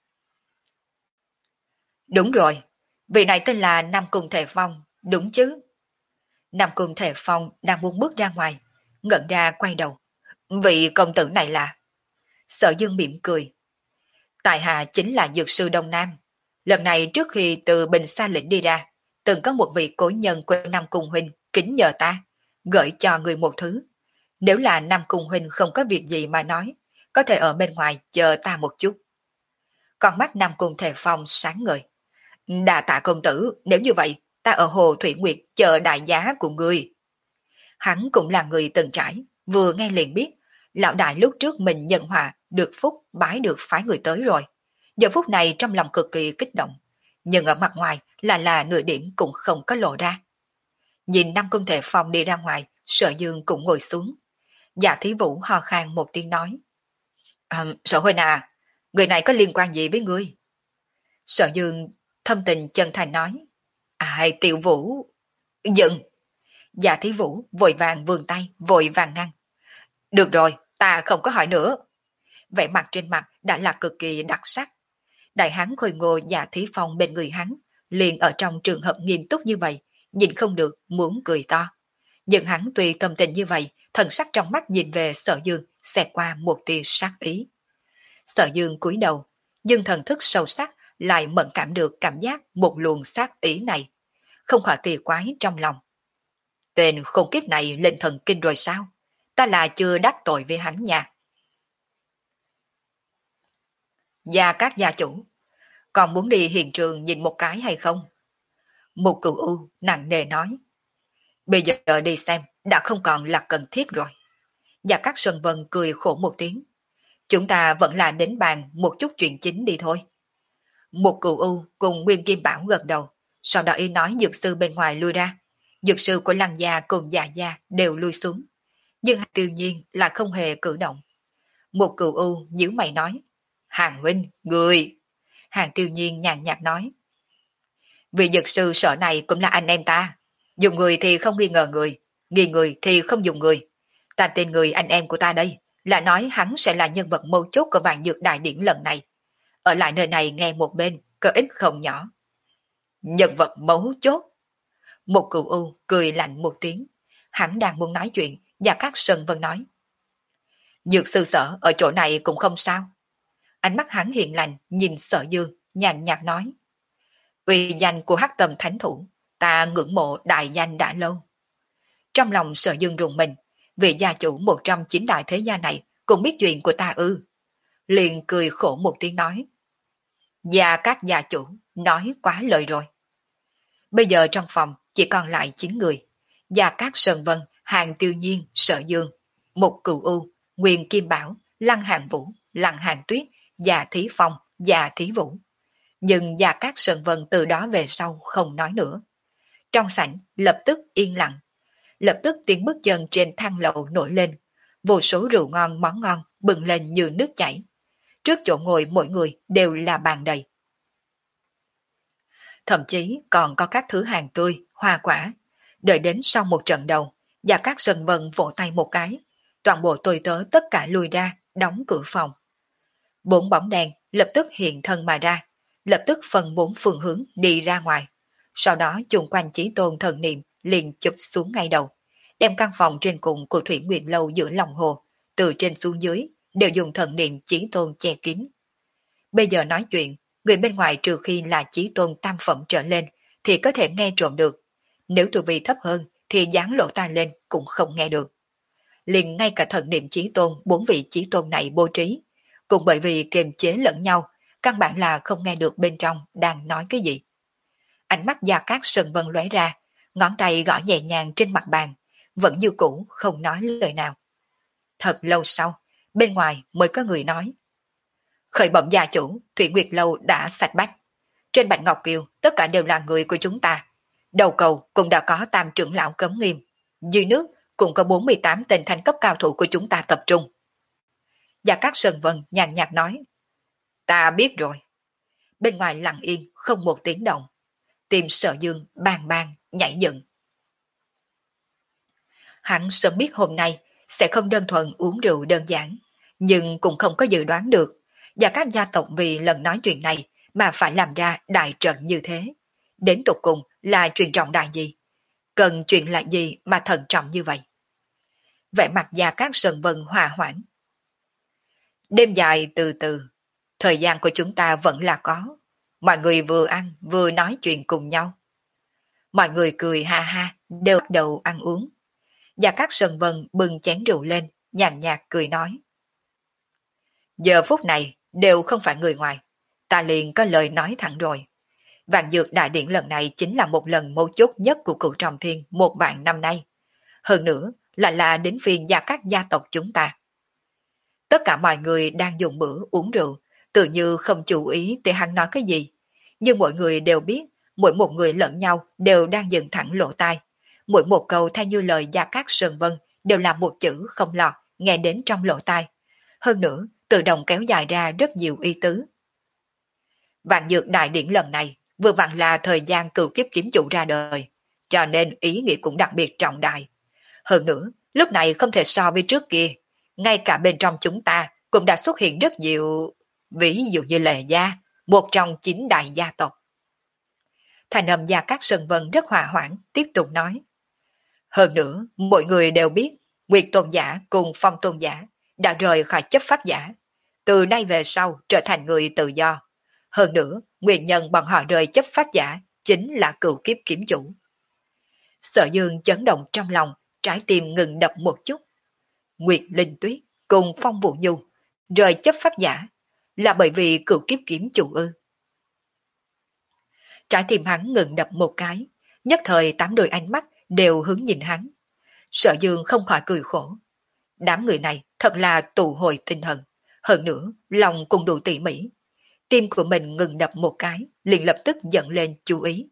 Đúng rồi, vị này tên là Nam Cung Thể Phong, đúng chứ? Nam Cung Thể Phong đang muốn bước ra ngoài, ngẩn ra quay đầu. Vị công tử này là... Sở Dương mỉm cười. Tại hạ chính là Dược Sư Đông Nam. Lần này trước khi từ Bình Sa Lĩnh đi ra, từng có một vị cố nhân của Nam Cung Huynh kính nhờ ta, gửi cho người một thứ. Nếu là Nam Cung Huynh không có việc gì mà nói, có thể ở bên ngoài chờ ta một chút. Con mắt Nam Cung Thể Phong sáng ngời. Đa tạ công tử, nếu như vậy, ta ở Hồ Thủy Nguyệt chờ đại giá của ngươi. Hắn cũng là người từng trải, vừa nghe liền biết, lão đại lúc trước mình nhận hòa, được phúc bái được phái người tới rồi. Giờ phút này trong lòng cực kỳ kích động, nhưng ở mặt ngoài là là nửa điểm cũng không có lộ ra. Nhìn Nam Cung Thể Phong đi ra ngoài, Sở Dương cũng ngồi xuống. Dạ Thí Vũ ho khan một tiếng nói. À, Sở Huynh à, người này có liên quan gì với ngươi? Sở Dương thâm tình chân thành nói. Ai Tiểu Vũ? Dừng! Dạ Thí Vũ vội vàng vươn tay, vội vàng ngăn. Được rồi, ta không có hỏi nữa. Vẻ mặt trên mặt đã là cực kỳ đặc sắc. Đại hán khôi ngô Dạ Thí Phong bên người hắn, liền ở trong trường hợp nghiêm túc như vậy, nhìn không được muốn cười to. Nhưng hắn tùy tâm tình như vậy, thần sắc trong mắt nhìn về Sở Dương, xẹt qua một tia sát ý. Sở Dương cúi đầu, nhưng thần thức sâu sắc lại mẫn cảm được cảm giác một luồng sát ý này. Không khỏi kỳ quái trong lòng. Tên khôn kiếp này lên thần kinh rồi sao? Ta là chưa đắc tội với hắn nha. Gia các gia chủ, còn muốn đi hiện trường nhìn một cái hay không? Một cựu u nặng nề nói. Bây giờ đi xem đã không còn là cần thiết rồi. Gia các Sơn Vân cười khổ một tiếng. Chúng ta vẫn là đến bàn một chút chuyện chính đi thôi. Một cựu u cùng Nguyên Kim Bảo gật đầu, sau đó y nói dược sư bên ngoài lui ra. Dược sư của Lăng Gia cùng Dạ Gia đều lui xuống. Nhưng Tiêu Nhiên là không hề cử động. Một cựu u nhíu mày nói. Hàng huynh, người. Hàng Tiêu Nhiên nhàn nhạt nói. Vị dược sư sở này cũng là anh em ta. Dùng người thì không nghi ngờ người, nghi người thì không dùng người. Ta tên người anh em của ta đây, là nói hắn sẽ là nhân vật mấu chốt của vạn dược đại điển lần này. Ở lại nơi này nghe một bên, có ích không nhỏ. Nhân vật mấu chốt. Một cựu u cười lạnh một tiếng. Hắn đang muốn nói chuyện, và các Sơn Vân nói. Dược sư sở ở chỗ này cũng không sao. Ánh mắt hắn hiền lành, nhìn Sở Dương, nhàn nhạt nói. Uy danh của Hắc Tầm Thánh Thủ, ta ngưỡng mộ đại danh đã lâu. Trong lòng Sở Dương rùng mình, vị gia chủ một trong chín đại thế gia này cũng biết chuyện của ta ư. Liền cười khổ một tiếng nói. Gia các gia chủ, nói quá lời rồi. Bây giờ trong phòng chỉ còn lại chín người. Gia các Sơn Vân, Hàng Tiêu Nhiên, Sở Dương, Một Cửu U, Nguyên Kim Bảo, Lăng Hàng Vũ, Lăng Hàng Tuyết, Dạ Thí Phong, Dạ Thí Vũ. Nhưng Gia các Sơn Vân từ đó về sau không nói nữa. Trong sảnh lập tức yên lặng. Lập tức tiếng bước chân trên thang lầu nổi lên. Vô số rượu ngon món ngon bừng lên như nước chảy. Trước chỗ ngồi mỗi người đều là bàn đầy. Thậm chí còn có các thứ hàng tươi, hoa quả. Đợi đến sau một trận đầu, Gia các Sơn Vân vỗ tay một cái. Toàn bộ tôi tớ tất cả lui ra, đóng cửa phòng. Bốn bóng đèn lập tức hiện thân mà ra, lập tức phân bốn phương hướng đi ra ngoài. Sau đó chung quanh Chí Tôn thần niệm liền chụp xuống ngay đầu, đem căn phòng trên cùng của Thủy Nguyệt Lâu giữa lòng hồ, từ trên xuống dưới, đều dùng thần niệm Chí Tôn che kín. Bây giờ nói chuyện, người bên ngoài trừ khi là Chí Tôn tam phẩm trở lên, thì có thể nghe trộm được. Nếu tu vi thấp hơn, thì dán lỗ tai lên cũng không nghe được. Liền ngay cả thần niệm Chí Tôn, bốn vị Chí Tôn này bố trí, cũng bởi vì kiềm chế lẫn nhau, căn bản là không nghe được bên trong đang nói cái gì. Ánh mắt Gia Cát Sơn Vân lóe ra, ngón tay gõ nhẹ nhàng trên mặt bàn, vẫn như cũ không nói lời nào. Thật lâu sau, bên ngoài mới có người nói. Khởi bẩm gia chủ, Thủy Nguyệt Lâu đã sạch bách. Trên Bạch Ngọc Kiều, tất cả đều là người của chúng ta. Đầu cầu cũng đã có tam trưởng lão cấm nghiêm. Dưới nước cũng có bốn mươi tám tên thanh cấp cao thủ của chúng ta tập trung. Gia Cát Sơn Vân nhàn nhạt nói. Ta biết rồi. Bên ngoài lặng yên, không một tiếng động. Tim Sở Dương bang bang, nhảy dựng. Hắn sớm biết hôm nay sẽ không đơn thuần uống rượu đơn giản, nhưng cũng không có dự đoán được, và các gia tộc vì lần nói chuyện này mà phải làm ra đại trận như thế. Đến tục cùng là chuyện trọng đại gì? Cần chuyện là gì mà thận trọng như vậy? Vẻ mặt Gia Cát Sơn Vân hòa hoãn. Đêm dài từ từ, thời gian của chúng ta vẫn là có. Mọi người vừa ăn vừa nói chuyện cùng nhau. Mọi người cười ha ha, đều bắt đầu ăn uống. Gia Cát Sơn Vân bưng chén rượu lên, nhàn nhạt cười nói. Giờ phút này đều không phải người ngoài. Ta liền có lời nói thẳng rồi. Vạn Dược Đại Điển lần này chính là một lần mấu chốt nhất của cửu Trọng Thiên một vạn năm nay. Hơn nữa là là đến phiên gia các gia tộc chúng ta. Tất cả mọi người đang dùng bữa uống rượu, tự như không chú ý tới hắn nói cái gì. Nhưng mọi người đều biết, mỗi một người lẫn nhau đều đang dừng thẳng lỗ tai. Mỗi một câu theo như lời Gia Cát Sơn Vân đều là một chữ không lọt, nghe đến trong lỗ tai. Hơn nữa, tự động kéo dài ra rất nhiều ý tứ. Vạn Dược Đại Điển lần này vừa vặn là thời gian cửu kiếp kiếm chủ ra đời, cho nên ý nghĩa cũng đặc biệt trọng đại. Hơn nữa, lúc này không thể so với trước kia, ngay cả bên trong chúng ta cũng đã xuất hiện rất nhiều, ví dụ như Lệ Gia, một trong chín đại gia tộc. Thành âm Gia Cát Sơn Vân rất hòa hoãn, tiếp tục nói. Hơn nữa, mọi người đều biết, Nguyệt Tôn Giả cùng Phong Tôn Giả đã rời khỏi chấp pháp giả, từ nay về sau trở thành người tự do. Hơn nữa, nguyên nhân bọn họ rời chấp pháp giả chính là cửu kiếp kiếm chủ. Sở Dương chấn động trong lòng, trái tim ngừng đập một chút. Nguyệt Linh Tuyết cùng Phong Vũ Nhu rời chấp pháp giả là bởi vì cửu kiếp kiếm chủ ư? Trái tim hắn ngừng đập một cái, nhất thời tám đôi ánh mắt đều hướng nhìn hắn. Sở Dương không khỏi cười khổ. Đám người này thật là tụ hồi tinh thần, hơn nữa lòng cũng đủ tỉ mỉ. Tim của mình ngừng đập một cái, liền lập tức giận lên chú ý.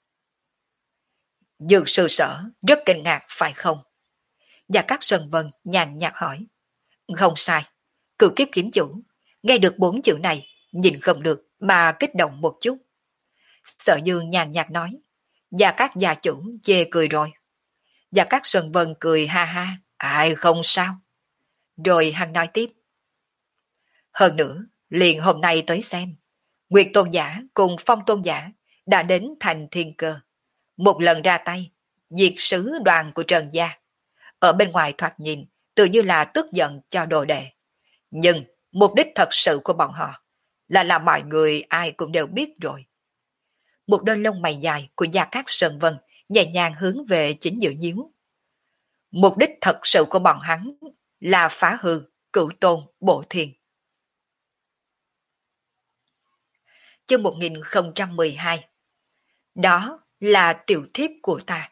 Dược sư sở rất kinh ngạc phải không? Gia Cát Sơn Vân nhàn nhạt hỏi. Không sai, cửu kiếp kiếm chủ, nghe được bốn chữ này, nhìn không được mà kích động một chút. Sở Dương nhàn nhạt nói. Gia Cát gia chủ chê cười rồi. Gia Cát Sơn Vân cười ha ha, ai không sao. Rồi hắn nói tiếp. Hơn nữa, liền hôm nay tới xem, Nguyệt Tôn Giả cùng Phong Tôn Giả đã đến thành Thiên Cơ. Một lần ra tay, diệt sứ đoàn của Trần Gia. Ở bên ngoài thoạt nhìn, tự như là tức giận cho đồ đệ. Nhưng mục đích thật sự của bọn họ là làm mọi người ai cũng đều biết rồi. Một đôi lông mày dài của Gia Cát Sơn Vân nhẹ nhàng hướng về chính giữa nhíu. Mục đích thật sự của bọn hắn là phá hư cửu tôn bộ thiên. Chương một nghìn không trăm mười hai. Đó là tiểu thiếp của ta.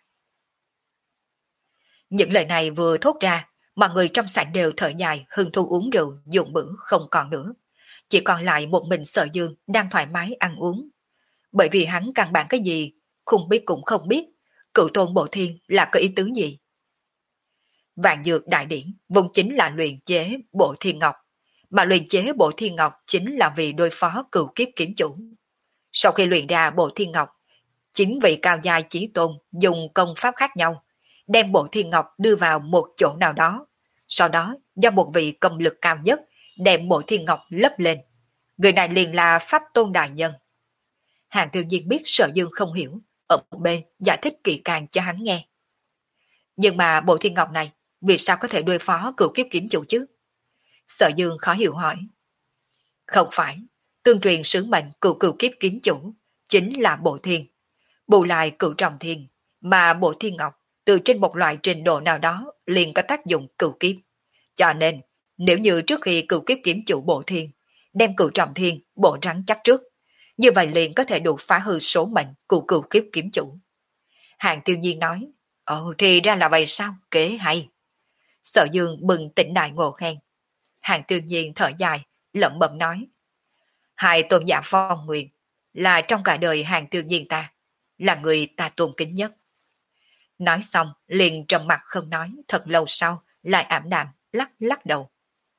Những lời này vừa thốt ra, mọi người trong sảnh đều thở dài, hưng thu uống rượu, dụng bữa không còn nữa. Chỉ còn lại một mình Sở Dương đang thoải mái ăn uống. Bởi vì hắn căn bản cái gì, không biết cũng không biết, cửu tôn bộ thiên là có ý tứ gì. Vạn Dược Đại Điển vốn chính là luyện chế bộ thiên ngọc, mà luyện chế bộ thiên ngọc chính là vì đối phó cửu kiếp kiếm chủ. Sau khi luyện ra bộ thiên ngọc, chính vị cao giai chí tôn dùng công pháp khác nhau, đem bộ thiên ngọc đưa vào một chỗ nào đó, sau đó do một vị công lực cao nhất đem bộ thiên ngọc lấp lên. Người này liền là Pháp Tôn Đại Nhân. Hàng Tiêu Diên biết Sở Dương không hiểu, ở một bên giải thích kỹ càng cho hắn nghe. Nhưng mà bộ thiên ngọc này vì sao có thể đối phó cửu kiếp kiếm chủ chứ? Sở Dương khó hiểu hỏi. Không phải, tương truyền sứ mệnh cửu cửu kiếp kiếm chủ chính là bộ thiên, bù lại cửu trọng thiên, mà bộ thiên ngọc từ trên một loại trình độ nào đó liền có tác dụng cửu kiếp. Cho nên, nếu như trước khi cửu kiếp kiếm chủ bộ thiên, đem cửu trọng thiên bộ rắn chắc trước, như vậy liền có thể đủ phá hư số mệnh của cửu kiếp kiếm chủ. Hàng Tiêu Nhiên nói, ồ thì ra là vậy sao, kế hay. Sở Dương bừng tỉnh đại ngộ khen. Hàng Tiêu Nhiên thở dài, lẩm bẩm nói, hai tôn giả Phong Nguyên là trong cả đời Hàng Tiêu Nhiên ta, là người ta tôn kính nhất. Nói xong liền trầm mặt không nói, thật lâu sau lại ảm đạm lắc lắc đầu.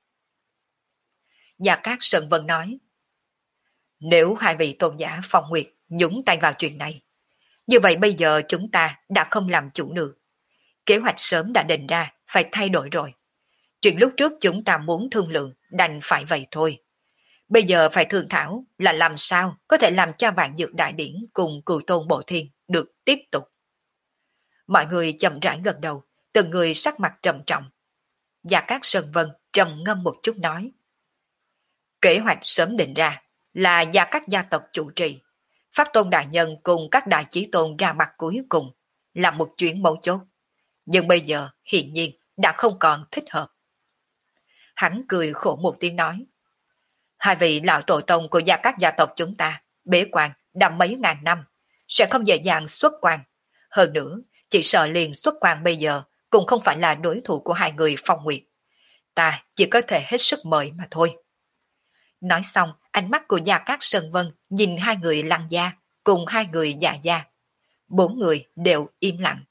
Gia Cát Sơn Vân nói, nếu hai vị tôn giả Phong Nguyệt nhúng tay vào chuyện này, như vậy bây giờ chúng ta đã không làm chủ được. Kế hoạch sớm đã định ra, phải thay đổi rồi. Chuyện lúc trước chúng ta muốn thương lượng, đành phải vậy thôi. Bây giờ phải thương thảo là làm sao có thể làm cho Vạn Dược Đại Điển cùng Cửu Tôn Bộ Thiên được tiếp tục. Mọi người chậm rãi gật đầu, từng người sắc mặt trầm trọng. Gia Cát Sơn Vân trầm ngâm một chút nói, kế hoạch sớm định ra là Gia Cát gia tộc chủ trì, Pháp Tôn Đại Nhân cùng các đại chí tôn ra mặt cuối cùng là một chuyện mấu chốt. Nhưng bây giờ hiển nhiên đã không còn thích hợp. Hắn cười khổ một tiếng nói, Hai vị lão tổ tông của gia các gia tộc chúng ta, bế quan đã mấy ngàn năm, sẽ không dễ dàng xuất quan. Hơn nữa, chỉ sợ liền xuất quan bây giờ cũng không phải là đối thủ của hai người Phong Nguyệt. Ta chỉ có thể hết sức mời mà thôi. Nói xong, ánh mắt của Gia Cát Sơn Vân nhìn hai người Lăng Gia cùng hai người Dạ Gia. Bốn người đều im lặng.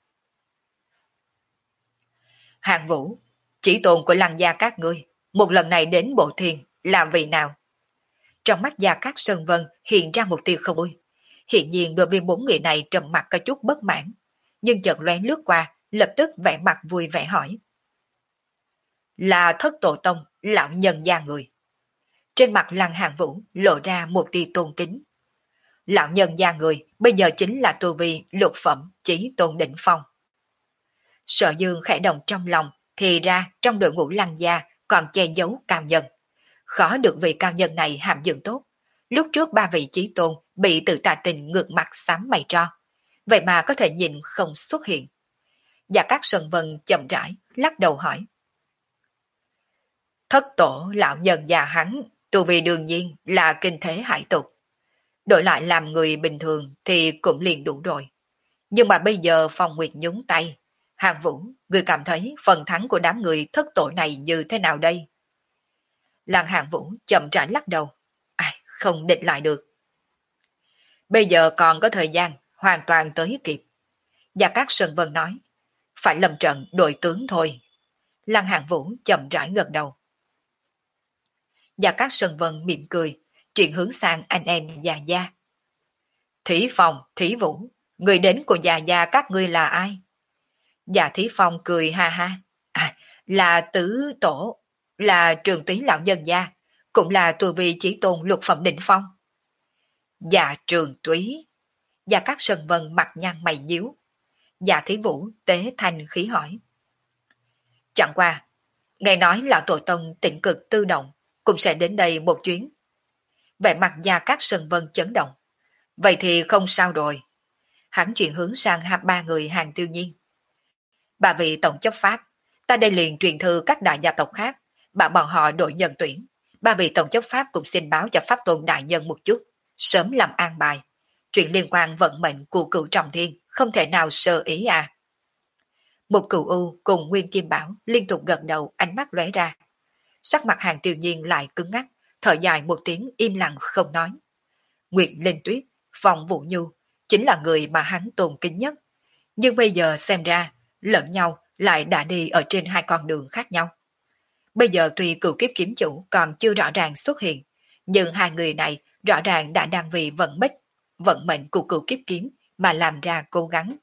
Hàng Vũ, chỉ tôn của Lăng Gia các ngươi, một lần này đến Bộ Thiên là vì nào? Trong mắt Gia Cát Sơn Vân hiện ra một tia không vui. Hiện nhiên đối với bốn người này trầm mặt có chút bất mãn, nhưng chợt lóe lướt qua, lập tức vẻ mặt vui vẻ hỏi. Là thất tổ tông, lão nhân gia người. Trên mặt Lăng Hàng Vũ lộ ra một tia tôn kính. Lão nhân gia người bây giờ chính là tu vi lục phẩm chí tôn đỉnh phong. Sở Dương khẽ động trong lòng, thì ra trong đội ngũ Lăng Gia còn che giấu cao nhân. Khó được vị cao nhân này hàm dưỡng tốt. Lúc trước ba vị chí tôn bị tự tà tình ngược mặt xám mày tro. Vậy mà có thể nhìn không xuất hiện. Và các Sơn Vân chậm rãi, lắc đầu hỏi. Thất tổ lão nhân già hắn, tu vì đương nhiên là kinh thế hải tục. Đổi lại làm người bình thường thì cũng liền đủ rồi. Nhưng mà bây giờ Phong Nguyệt nhúng tay. Hàng Vũ, người cảm thấy phần thắng của đám người thất tổ này như thế nào đây? Lăng Hàng Vũ chậm rãi lắc đầu. Ai, không địch lại được. Bây giờ còn có thời gian, hoàn toàn tới kịp. Và các Sơn Vân nói, phải lâm trận đội tướng thôi. Lăng Hàng Vũ chậm rãi gật đầu. Và các Sơn Vân mỉm cười, chuyển hướng sang anh em Già Gia. Thí Phong, Thí Vũ, người đến của Già Gia các ngươi là ai? Dạ Thí Phong cười ha ha. À, là tứ tổ, là trường túy lão nhân gia, cũng là tu vi chỉ tôn lục phẩm đỉnh phong. Dạ trường túy. Dạ các Sơn Vân mặt nhăn mày nhíu. Dạ Thí Vũ tế thanh khí hỏi. Chẳng qua, nghe nói lão tổ tông tịnh cực tư động, cũng sẽ đến đây một chuyến. Vẻ mặt Gia Cát Sơn Vân chấn động. Vậy thì không sao rồi. Hắn chuyển hướng sang hai ba người Hàng Tiêu Nhiên. Bà vị tổng chấp pháp, ta đây liền truyền thư các đại gia tộc khác, bảo bọn họ đội nhân tuyển. Ba vị tổng chấp pháp cũng xin báo cho pháp tôn đại nhân một chút, sớm làm an bài. Chuyện liên quan vận mệnh của cựu trọng thiên, không thể nào sơ ý à. Một cựu u cùng Nguyên Kim Bảo liên tục gật đầu, ánh mắt lóe ra. Sắc mặt Hàng Tiêu Nhiên lại cứng ngắc, thở dài một tiếng im lặng không nói. Nguyệt Linh Tuyết, Phong Vũ Nhu chính là người mà hắn tôn kính nhất. Nhưng bây giờ xem ra, lẫn nhau lại đã đi ở trên hai con đường khác nhau. Bây giờ tuy cựu kiếp kiếm chủ còn chưa rõ ràng xuất hiện, nhưng hai người này rõ ràng đã đang vì vận mệnh, vận mệnh của cựu kiếp kiếm mà làm ra cố gắng.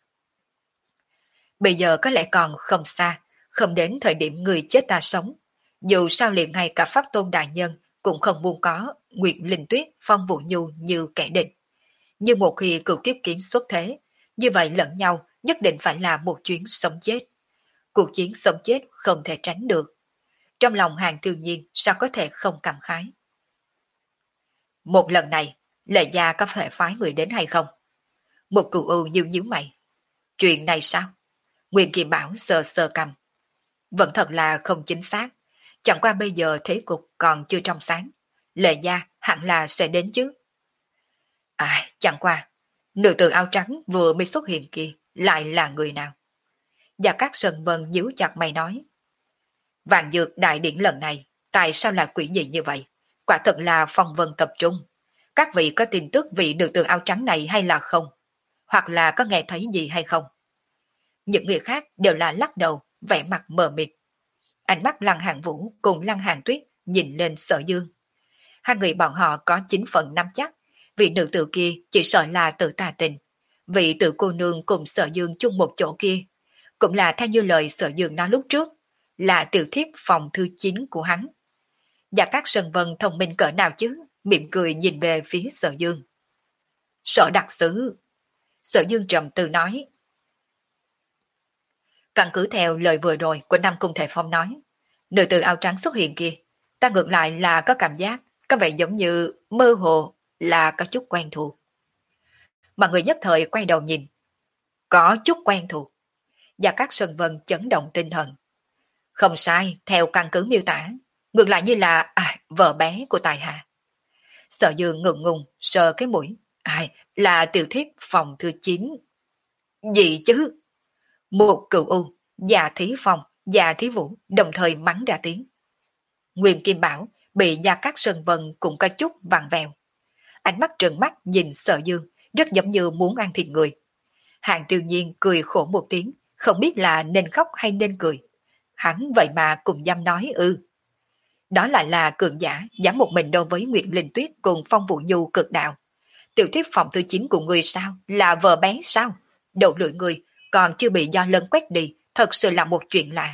Bây giờ có lẽ còn không xa, không đến thời điểm người chết ta sống. Dù sao liền ngay cả pháp tôn đại nhân cũng không muốn có Nguyệt Linh Tuyết, Phong Vũ Nhu như kẻ địch. Nhưng một khi cựu kiếp kiếm xuất thế, như vậy lẫn nhau nhất định phải là một chuyến sống chết. Cuộc chiến sống chết không thể tránh được. Trong lòng Hàng Tiêu Nhiên sao có thể không cảm khái. Một lần này, Lệ Gia có thể phái người đến hay không? Một cựu ưu nhíu nhíu mày. Chuyện này sao? Nguyên Kỳ Bảo sờ sờ cầm. Vẫn thật là không chính xác. Chẳng qua bây giờ thế cục còn chưa trong sáng. Lệ Gia hẳn là sẽ đến chứ. À, chẳng qua, nữ tử áo trắng vừa mới xuất hiện kia lại là người nào? Và các Sơn Vân nhíu chặt mày nói. Vạn dược đại điển lần này, tại sao là quỷ dị như vậy? Quả thật là phong vân tập trung. Các vị có tin tức vị nữ tử áo trắng này hay là không? Hoặc là có nghe thấy gì hay không? Những người khác đều là lắc đầu, vẻ mặt mờ mịt. Ánh mắt Lăng Hàng Vũ cùng Lăng Hàng Tuyết nhìn lên Sở Dương. Hai người bọn họ có chín phần năm chắc, vị nữ tử kia chỉ sợ là tự tà tình. Vị tự cô nương cùng Sở Dương chung một chỗ kia, cũng là theo như lời Sở Dương nói lúc trước, là tiểu thiếp phòng thư chín của hắn. Và các Sơn Vân thông minh cỡ nào chứ, mỉm cười nhìn về phía Sở Dương. Sở đặc sứ. Sở Dương trầm tư nói. Căn cứ theo lời vừa rồi của Nam Cung Thể Phong nói, nữ tử áo trắng xuất hiện kia, ta ngược lại là có cảm giác, có vẻ giống như mơ hồ là có chút quen thuộc. Mà người nhất thời quay đầu nhìn. Có chút quen thuộc. Và các Sơn Vân chấn động tinh thần. Không sai, theo căn cứ miêu tả, ngược lại như là à, vợ bé của tài hạ. Sở Dương ngượng ngùng sờ cái mũi. Ai, là tiểu thiếp phòng thứ chín. Gì chứ? Một cựu u, Dạ Thí Phong, Dạ Thí Vũ đồng thời mắng ra tiếng. Nguyên Kim Bảo bị Gia Cát Sơn Vân cũng có chút vặn vẹo. Ánh mắt trợn mắt nhìn Sở Dương, rất giống như muốn ăn thịt người. Hàng Tiêu Nhiên cười khổ một tiếng, không biết là nên khóc hay nên cười. Hắn vậy mà cùng dám nói ư. Đó lại là cường giả dám một mình đối với Nguyệt Linh Tuyết cùng Phong Vũ Nhu cực đạo. Tiểu thiếp phòng thứ chín của người sao? Là vợ bé sao? Đầu lưỡi người còn chưa bị do lân quét đi, thật sự là một chuyện lạ.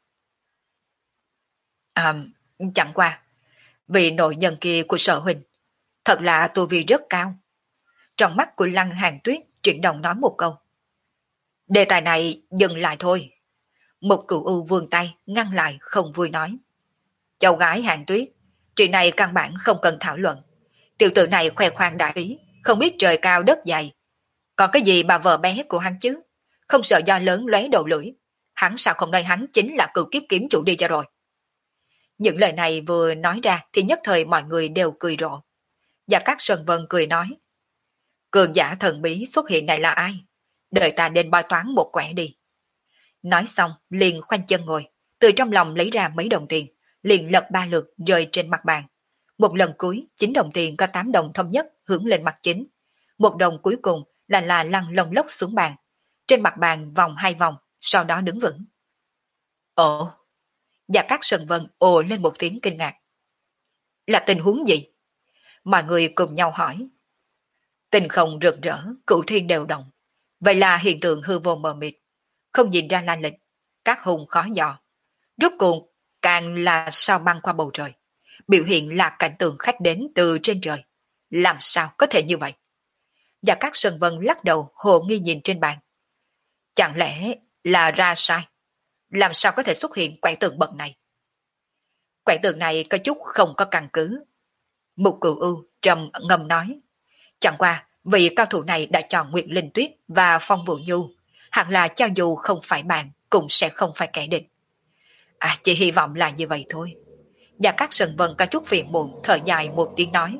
À, chẳng qua, vì nội nhân kia của Sở Huỳnh, thật là tu vi rất cao. Trong mắt của Lăng Hàn Tuyết chuyển động nói một câu. Đề tài này dừng lại thôi. Một cựu u vươn tay ngăn lại không vui nói. Cháu gái Hàn Tuyết, chuyện này căn bản không cần thảo luận. Tiểu tử này khoe khoang đại ý, không biết trời cao đất dày. Còn cái gì mà vợ bé của hắn chứ? Không sợ do lớn lóe đầu lưỡi. Hắn sao không nói hắn chính là cựu kiếp kiếm chủ đi cho rồi. Những lời này vừa nói ra thì nhất thời mọi người đều cười rộ. Và các Sơn Vân cười nói. Cường giả thần bí xuất hiện này là ai? Đợi ta nên bói toán một quẻ đi. Nói xong liền khoanh chân ngồi, từ trong lòng lấy ra mấy đồng tiền, liền lật ba lượt rơi trên mặt bàn. Một lần cuối, chín đồng tiền có tám đồng thống nhất hướng lên mặt chính. Một đồng cuối cùng là là lăn lông lốc xuống bàn. Trên mặt bàn vòng hai vòng, sau đó đứng vững. Ồ! Và các Sơn Vân ồ lên một tiếng kinh ngạc. Là tình huống gì? Mọi người cùng nhau hỏi. Tình không rực rỡ, cửu thiên đều động. Vậy là hiện tượng hư vô mờ mịt, không nhìn ra la lịch, các hùng khó dò. Rốt cuộc càng là sao băng qua bầu trời. Biểu hiện là cảnh tượng khách đến từ trên trời. Làm sao có thể như vậy? Và các Sơn Vân lắc đầu hồ nghi nhìn trên bàn. Chẳng lẽ là ra sai? Làm sao có thể xuất hiện quẻ tượng bậc này? Quẻ tượng này có chút không có căn cứ. Mục Cửu Ưu trầm ngâm nói. Chẳng qua, vị cao thủ này đã chọn Nguyệt Linh Tuyết và Phong Vũ Nhu. Hẳn là cho dù không phải bạn, cũng sẽ không phải kẻ địch. À, chỉ hy vọng là như vậy thôi. Và các Sơn Vân có chút phiền muộn, thở dài một tiếng nói.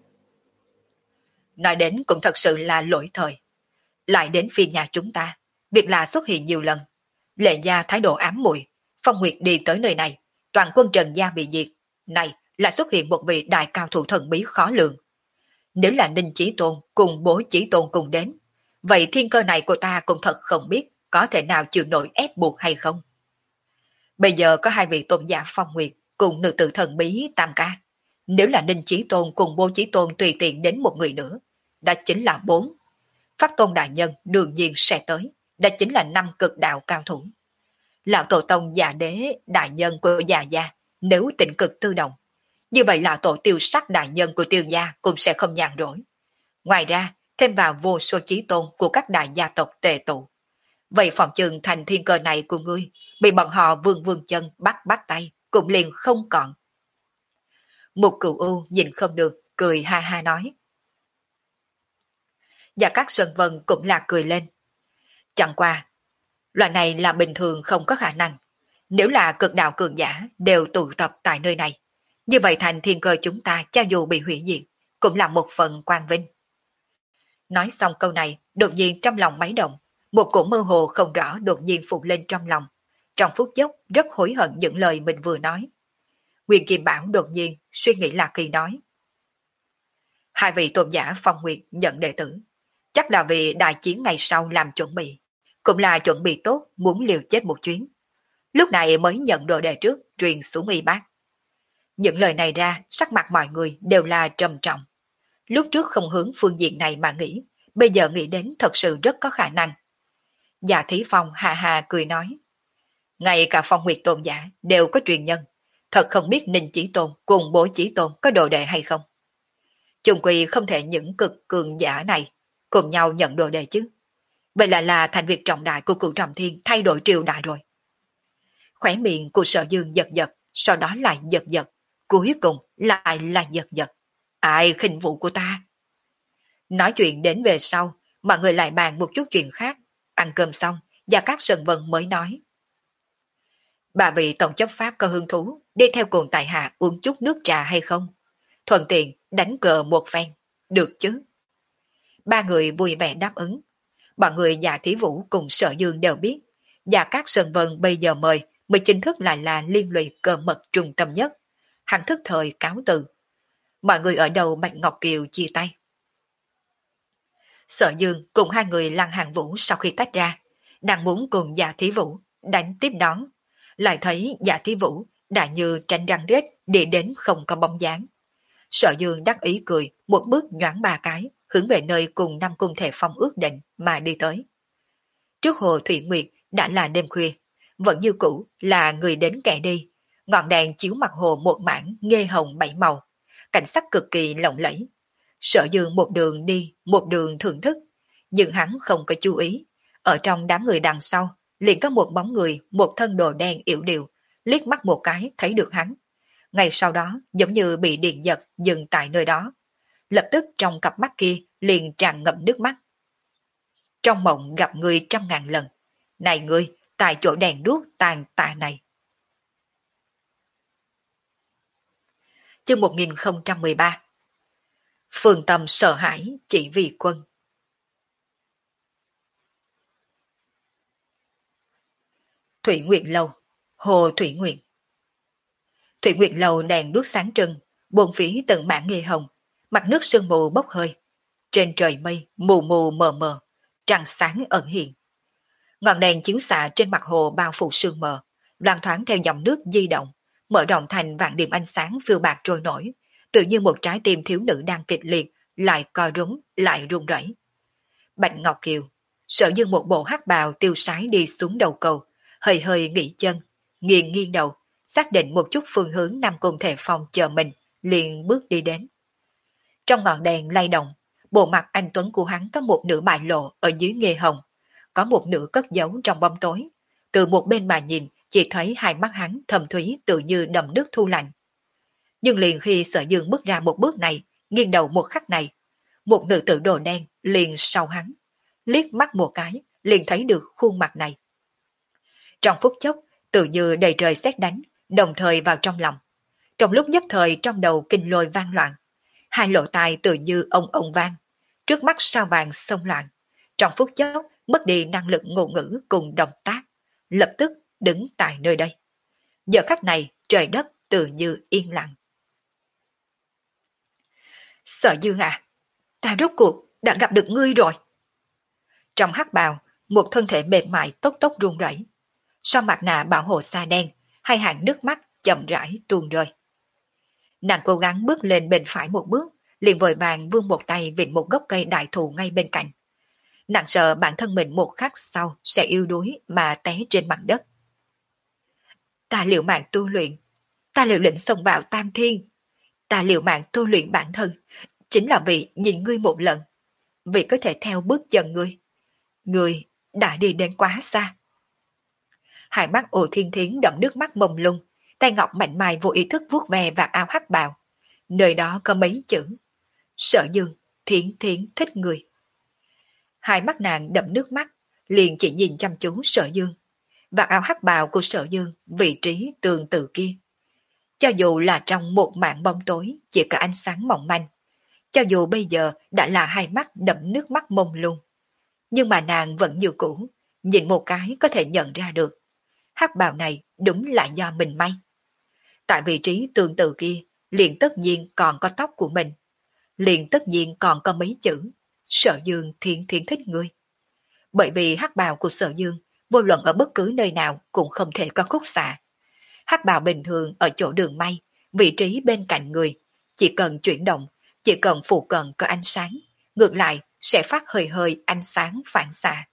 Nói đến cũng thật sự là lỗi thời. Lại đến phiên nhà chúng ta, việc là xuất hiện nhiều lần. Lệ gia thái độ ám muội, Phong Nguyệt đi tới nơi này, toàn quân Trần gia bị diệt. Này là xuất hiện một vị đại cao thủ thần bí khó lường. Nếu là Ninh Chí Tôn cùng bố Chí Tôn cùng đến, vậy thiên cơ này của ta cũng thật không biết có thể nào chịu nổi ép buộc hay không. Bây giờ có hai vị tôn giả Phong Nguyệt cùng nữ tử thần bí Tam Ca. Nếu là Ninh Chí Tôn cùng bố Chí Tôn tùy tiện đến một người nữa, đó chính là bốn. Phát Tôn Đại Nhân đương nhiên sẽ tới, đó chính là năm cực đạo cao thủ. Lão Tổ Tông già đế đại nhân của già gia nếu tịnh cực tư động, như vậy là tổ tiêu sắc đại nhân của tiêu gia cũng sẽ không nhàn rỗi. Ngoài ra, thêm vào vô số chí tôn của các đại gia tộc tề tụ. Vậy phòng chừng thành thiên cơ này của ngươi, bị bọn họ vương vương chân bắt bắt tay, cũng liền không còn. Một cựu u nhìn không được, cười ha ha nói. Và các Sơn Vân cũng là cười lên. Chẳng qua, loại này là bình thường không có khả năng. Nếu là cực đạo cường giả đều tụ tập tại nơi này, như vậy thành thiên cơ chúng ta cho dù bị hủy diệt, cũng là một phần quang vinh. Nói xong câu này, đột nhiên trong lòng máy động, một cổ mơ hồ không rõ đột nhiên phục lên trong lòng. Trong phút chốc rất hối hận những lời mình vừa nói. Nguyên Kim Bảo đột nhiên suy nghĩ là kỳ nói. Hai vị tôn giả Phong Nguyệt nhận đệ tử, chắc là vì đại chiến ngày sau làm chuẩn bị, cũng là chuẩn bị tốt muốn liều chết một chuyến. Lúc này mới nhận đồ đề trước truyền xuống y bác. Những lời này ra, sắc mặt mọi người đều là trầm trọng. Lúc trước không hướng phương diện này mà nghĩ, bây giờ nghĩ đến thật sự rất có khả năng. Dạ Thí Phong hà hà cười nói. Ngay cả Phong Nguyệt tôn giả đều có truyền nhân, thật không biết Ninh Chỉ Tôn cùng bố Chỉ Tôn có đồ đệ hay không. Chung quy không thể những cực cường giả này cùng nhau nhận đồ đệ chứ. Vậy là là thành việc trọng đại của cửu Trầm Thiên thay đổi triều đại rồi. Khỏe miệng của Sở Dương giật giật, sau đó lại giật giật, cuối cùng lại là giật giật. Ai khinh vụ của ta? Nói chuyện đến về sau, mọi người lại bàn một chút chuyện khác. Ăn cơm xong, Gia Cát Sơn Vân mới nói. Bà vị tổng chấp pháp có hứng thú đi theo cùng tại hạ uống chút nước trà hay không? Thuận tiện đánh cờ một phen. Được chứ? Ba người vui vẻ đáp ứng. Bọn người Dạ Thí Vũ cùng Sở Dương đều biết, Dạ Cát Sơn Vân bây giờ mời mới chính thức lại là liên lụy cơ mật trung tâm nhất. Hắn thức thời cáo từ. Mọi người ở đầu Bạch Ngọc Kiều chia tay. Sở Dương cùng hai người Lăng Hàng Vũ sau khi tách ra, đang muốn cùng Dạ Thí Vũ đánh tiếp đón, lại thấy Dạ Thí Vũ đã như tranh răng rết đi đến không có bóng dáng. Sở Dương đắc ý cười, một bước nhoáng ba cái, hướng về nơi cùng năm cung thể phong ước định mà đi tới. Trước hồ Thủy Nguyệt đã là đêm khuya, vẫn như cũ là người đến kẻ đi, ngọn đèn chiếu mặt hồ một mảng nghê hồng bảy màu, cảnh sắc cực kỳ lộng lẫy. Sở Dương một đường đi, một đường thưởng thức, nhưng hắn không có chú ý. Ở trong đám người đằng sau, liền có một bóng người, một thân đồ đen yểu điệu, liếc mắt một cái thấy được hắn. Ngay sau đó, giống như bị điện giật dừng tại nơi đó. Lập tức trong cặp mắt kia liền tràn ngập nước mắt. Trong mộng gặp người trăm ngàn lần. Này ngươi, tại chỗ đèn đuốc tàn tạ này. Chương một nghìn không trăm mười ba. Phương Tâm sợ hãi chỉ vì quân. Thủy Nguyệt Lâu, Hồ Thủy Nguyệt. Thủy Nguyệt Lâu đèn đuốc sáng trưng, bốn phía từng mảng nghê hồng, mặt nước sương mù bốc hơi. Trên trời mây, mù mù mờ mờ, trăng sáng ẩn hiện. Ngọn đèn chiếu xạ trên mặt hồ bao phủ sương mờ, loan thoáng theo dòng nước di động, mở rộng thành vạn điểm ánh sáng phiêu bạc trôi nổi, tự như một trái tim thiếu nữ đang kịch liệt, lại co rúm, lại run rẩy. Bạch Ngọc Kiều, Sở Dương một bộ hắc bào tiêu sái đi xuống đầu cầu, hơi hơi nghỉ chân, nghiêng nghiêng đầu, xác định một chút phương hướng Nam Cung Thể Phong chờ mình, liền bước đi đến. Trong ngọn đèn lay động, bộ mặt anh tuấn của hắn có một nửa bại lộ ở dưới nghê hồng, có một nửa cất giấu trong bóng tối. Từ một bên mà nhìn, chỉ thấy hai mắt hắn thầm thúy tự như đầm nước thu lạnh. Nhưng liền khi Sở Dương bước ra một bước này, nghiêng đầu một khắc này, một nữ tử đồ đen liền sau hắn, liếc mắt một cái, liền thấy được khuôn mặt này. Trong phút chốc, tự như đầy trời sét đánh, đồng thời vào trong lòng. Trong lúc nhất thời trong đầu kinh lôi vang loạn, hai lỗ tai tự như ông ông vang, trước mắt sao vàng xông loạn. Trong phút chốc, mất đi năng lực ngôn ngữ cùng động tác, lập tức đứng tại nơi đây. Giờ khắc này, trời đất tự như yên lặng. Sở Dương à, ta rốt cuộc đã gặp được ngươi rồi. Trong hắc bào, một thân thể mềm mại tốc tốc run rẩy. Sau mặt nạ bảo hộ xa đen, hai hàng nước mắt chậm rãi tuôn rơi. Nàng cố gắng bước lên bên phải một bước, liền vội vàng vươn một tay vịn một gốc cây đại thụ ngay bên cạnh. Nàng sợ bản thân mình một khắc sau sẽ yếu đuối mà té trên mặt đất. Ta liều mạng tu luyện, ta liều lĩnh xông vào tam thiên, ta liều mạng tu luyện bản thân, chính là vì nhìn ngươi một lần, vì có thể theo bước chân ngươi. Ngươi đã đi đến quá xa. Hai mắt Ồ Thiên Thiến đậm nước mắt mông lung, tay ngọc mạnh mài vô ý thức vuốt ve vạt áo hắc bào. Nơi đó có mấy chữ: Sở Dương, Thiến Thiến thích người. Hai mắt nàng đậm nước mắt, liền chỉ nhìn chăm chú Sở Dương. Vạt áo hắc bào của Sở Dương, vị trí tương tự kia. Cho dù là trong một mảng bóng tối, chỉ có ánh sáng mỏng manh, cho dù bây giờ đã là hai mắt đậm nước mắt mông lung, nhưng mà nàng vẫn như cũ, nhìn một cái có thể nhận ra được. Hắc bào này đúng là do mình may. Tại vị trí tương tự kia, liền tất nhiên còn có tóc của mình. Liền tất nhiên còn có mấy chữ: Sở Dương Thiên Thiên thích ngươi. Bởi vì hắc bào của Sở Dương, vô luận ở bất cứ nơi nào cũng không thể có khúc xạ. Hắc bào bình thường ở chỗ đường may, vị trí bên cạnh người, chỉ cần chuyển động, chỉ cần phụ cận có ánh sáng, ngược lại sẽ phát hơi hơi ánh sáng phản xạ.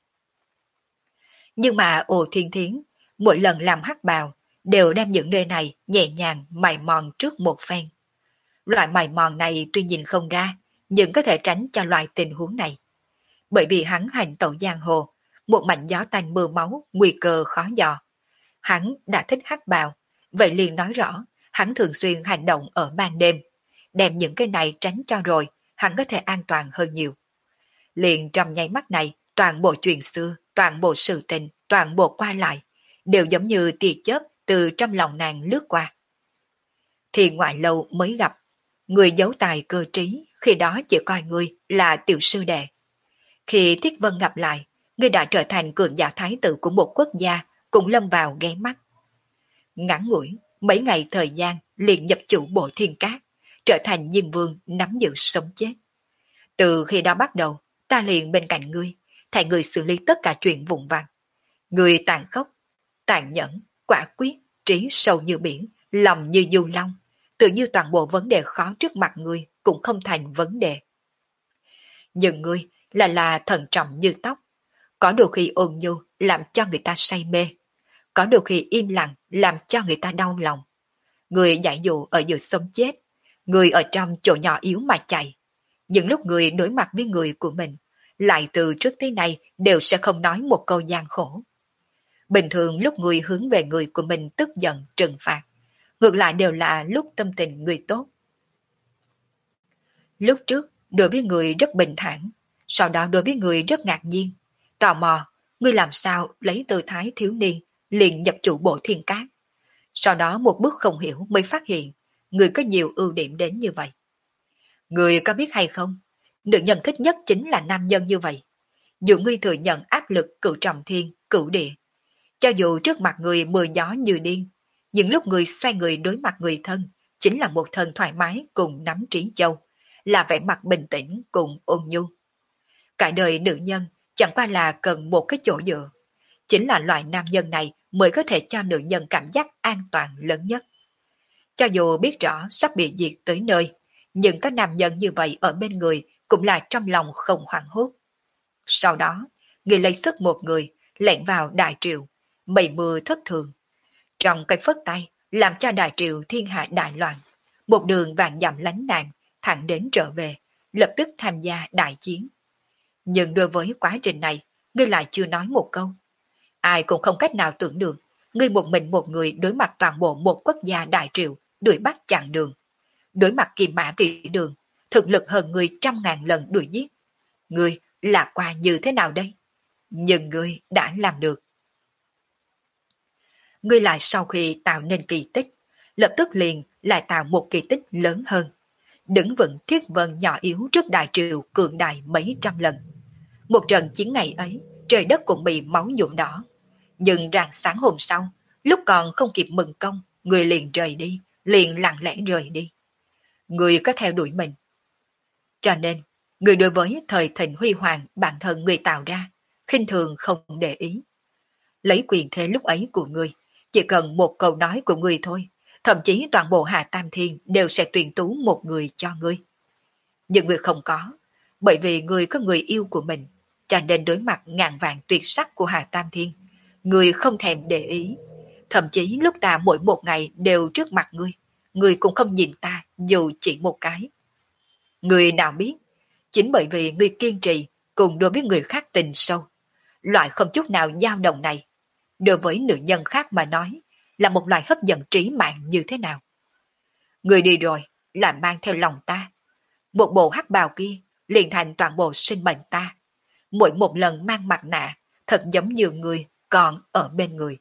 Nhưng mà Ồ Thiên Thiến, mỗi lần làm hắc bào, đều đem những nơi này nhẹ nhàng mài mòn trước một phen. Loại mài mòn này tuy nhìn không ra, nhưng có thể tránh cho loại tình huống này. Bởi vì hắn hành tẩu giang hồ, một mảnh gió tanh mưa máu, nguy cơ khó dò. Hắn đã thích hắc bào, vậy liền nói rõ, hắn thường xuyên hành động ở ban đêm. Đem những cái này tránh cho rồi, hắn có thể an toàn hơn nhiều. Liền trong nháy mắt này, toàn bộ chuyện xưa, toàn bộ sự tình, toàn bộ qua lại, đều giống như tia chớp từ trong lòng nàng lướt qua. Thì ngoại lâu mới gặp, người giấu tài cơ trí, khi đó chỉ coi ngươi là tiểu sư đệ. Khi Thiết Vân gặp lại, ngươi đã trở thành cường giả thái tử của một quốc gia, cũng lâm vào ghé mắt. Ngắn ngủi, mấy ngày thời gian liền nhập chủ bộ thiên cát, trở thành diêm vương nắm giữ sống chết. Từ khi đó bắt đầu, ta liền bên cạnh ngươi, thay ngươi xử lý tất cả chuyện vụn vặt. Ngươi tàn khốc, tàn nhẫn, quả quyết, trí sâu như biển, lòng như du long, tự như toàn bộ vấn đề khó trước mặt ngươi cũng không thành vấn đề. Nhưng ngươi là là thận trọng như tóc, có đôi khi ôn nhu làm cho người ta say mê, có đôi khi im lặng làm cho người ta đau lòng. Người giải dụ ở giữa sống chết, người ở trong chỗ nhỏ yếu mà chạy. Những lúc người đối mặt với người của mình, lại từ trước tới nay đều sẽ không nói một câu gian khổ. Bình thường lúc người hướng về người của mình tức giận, trừng phạt, ngược lại đều là lúc tâm tình người tốt. Lúc trước, đối với người rất bình thản, sau đó đối với người rất ngạc nhiên, tò mò, người làm sao lấy tư thái thiếu niên, liền nhập chủ bộ thiên cát. Sau đó một bước không hiểu mới phát hiện, người có nhiều ưu điểm đến như vậy. Người có biết hay không, nữ nhân thích nhất chính là nam nhân như vậy. Dù ngươi thừa nhận áp lực cửu trọng thiên, cửu địa, cho dù trước mặt người mưa gió như điên, những lúc người xoay người đối mặt người thân, chính là một thân thoải mái cùng nắm trí châu, là vẻ mặt bình tĩnh cùng ôn nhu. Cả đời nữ nhân chẳng qua là cần một cái chỗ dựa. Chính là loại nam nhân này mới có thể cho nữ nhân cảm giác an toàn lớn nhất. Cho dù biết rõ sắp bị diệt tới nơi, nhưng có nam nhân như vậy ở bên người cũng là trong lòng không hoảng hốt. Sau đó, người lấy sức một người, lẻn vào đại triều, mây mưa thất thường. Trong cái phất tay, làm cho đại triều thiên hạ đại loạn. Một đường vàng dặm lánh nạn, thẳng đến trở về, lập tức tham gia đại chiến. Nhưng đối với quá trình này, ngươi lại chưa nói một câu. Ai cũng không cách nào tưởng được, ngươi một mình một người đối mặt toàn bộ một quốc gia đại triều, đuổi bắt chặn đường. Đối mặt Kim Mã Kỵ Đường, thực lực hơn người trăm ngàn lần đuổi giết. Ngươi là qua như thế nào đây? Nhưng ngươi đã làm được. Ngươi lại sau khi tạo nên kỳ tích, lập tức liền lại tạo một kỳ tích lớn hơn. Đứng vững Thiết Vân nhỏ yếu trước đại triều cường đại mấy trăm lần. Một trận chiến ngày ấy, trời đất cũng bị máu nhuộm đỏ. Nhưng rạng sáng hôm sau, lúc còn không kịp mừng công, người liền rời đi, liền lặng lẽ rời đi. Người có theo đuổi mình. Cho nên, người đối với thời thịnh huy hoàng bản thân người tạo ra, khinh thường không để ý. Lấy quyền thế lúc ấy của người, chỉ cần một câu nói của người thôi, thậm chí toàn bộ Hà Tam Thiên đều sẽ tuyển tú một người cho ngươi. Nhưng người không có, bởi vì người có người yêu của mình, cho nên đối mặt ngàn vạn tuyệt sắc của Hà Tam Thiên, người không thèm để ý. Thậm chí lúc ta mỗi một ngày đều trước mặt ngươi, người cũng không nhìn ta dù chỉ một cái. Người nào biết, chính bởi vì người kiên trì cùng đối với người khác tình sâu, loại không chút nào dao động này, đối với nữ nhân khác mà nói, là một loại hấp dẫn trí mạng như thế nào. Người đi rồi, là mang theo lòng ta. Một bộ hắc bào kia, liền thành toàn bộ sinh mệnh ta. Mỗi một lần mang mặt nạ, thật giống như người còn ở bên người.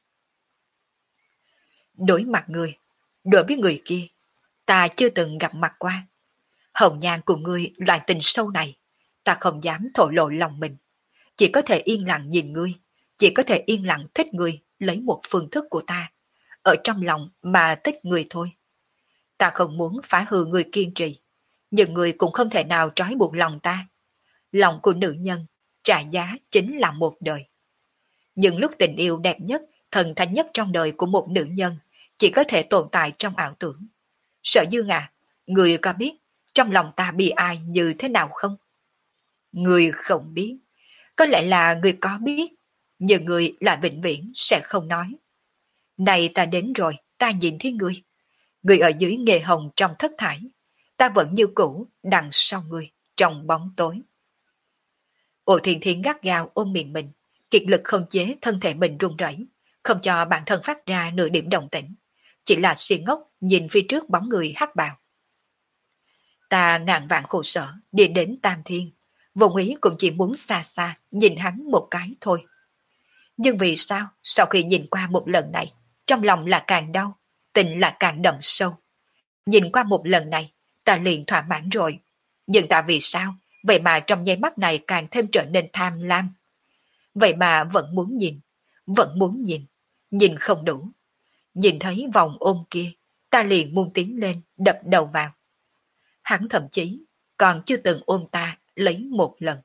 Đối mặt người, đối với người kia, ta chưa từng gặp mặt qua. Hồng nhan của ngươi loại tình sâu này, ta không dám thổ lộ lòng mình. Chỉ có thể yên lặng nhìn ngươi, chỉ có thể yên lặng thích ngươi lấy một phương thức của ta. Ở trong lòng mà thích ngươi thôi. Ta không muốn phá hư người kiên trì, nhưng người cũng không thể nào trói buộc lòng ta. Lòng của nữ nhân, trả giá chính là một đời. Nhưng lúc tình yêu đẹp nhất, thần thánh nhất trong đời của một nữ nhân, chỉ có thể tồn tại trong ảo tưởng. Sở Dương à, người có biết trong lòng ta bi ai như thế nào không? Người không biết. Có lẽ là người có biết, nhưng người lại vĩnh viễn sẽ không nói. Này ta đến rồi, ta nhìn thấy người. Người ở dưới nghề hồng trong thất thải. Ta vẫn như cũ, đằng sau người, trong bóng tối. Ổ Thiên Thiên gắt gao ôm miệng mình, kiệt lực không chế thân thể mình run rẩy, không cho bản thân phát ra nửa điểm động tĩnh, chỉ là si ngốc nhìn phía trước bóng người hắc bào. Ta ngàn vạn khổ sở đi đến Tam Thiên, vô ý cũng chỉ muốn xa xa nhìn hắn một cái thôi. Nhưng vì sao, sau khi nhìn qua một lần này, trong lòng là càng đau, tình là càng đậm sâu. Nhìn qua một lần này, ta liền thỏa mãn rồi. Nhưng ta vì sao, vậy mà trong nháy mắt này càng thêm trở nên tham lam. Vậy mà vẫn muốn nhìn, vẫn muốn nhìn, nhìn không đủ. Nhìn thấy vòng ôm kia, ta liền muốn tiến lên, đập đầu vào. Hắn thậm chí còn chưa từng ôm ta lấy một lần.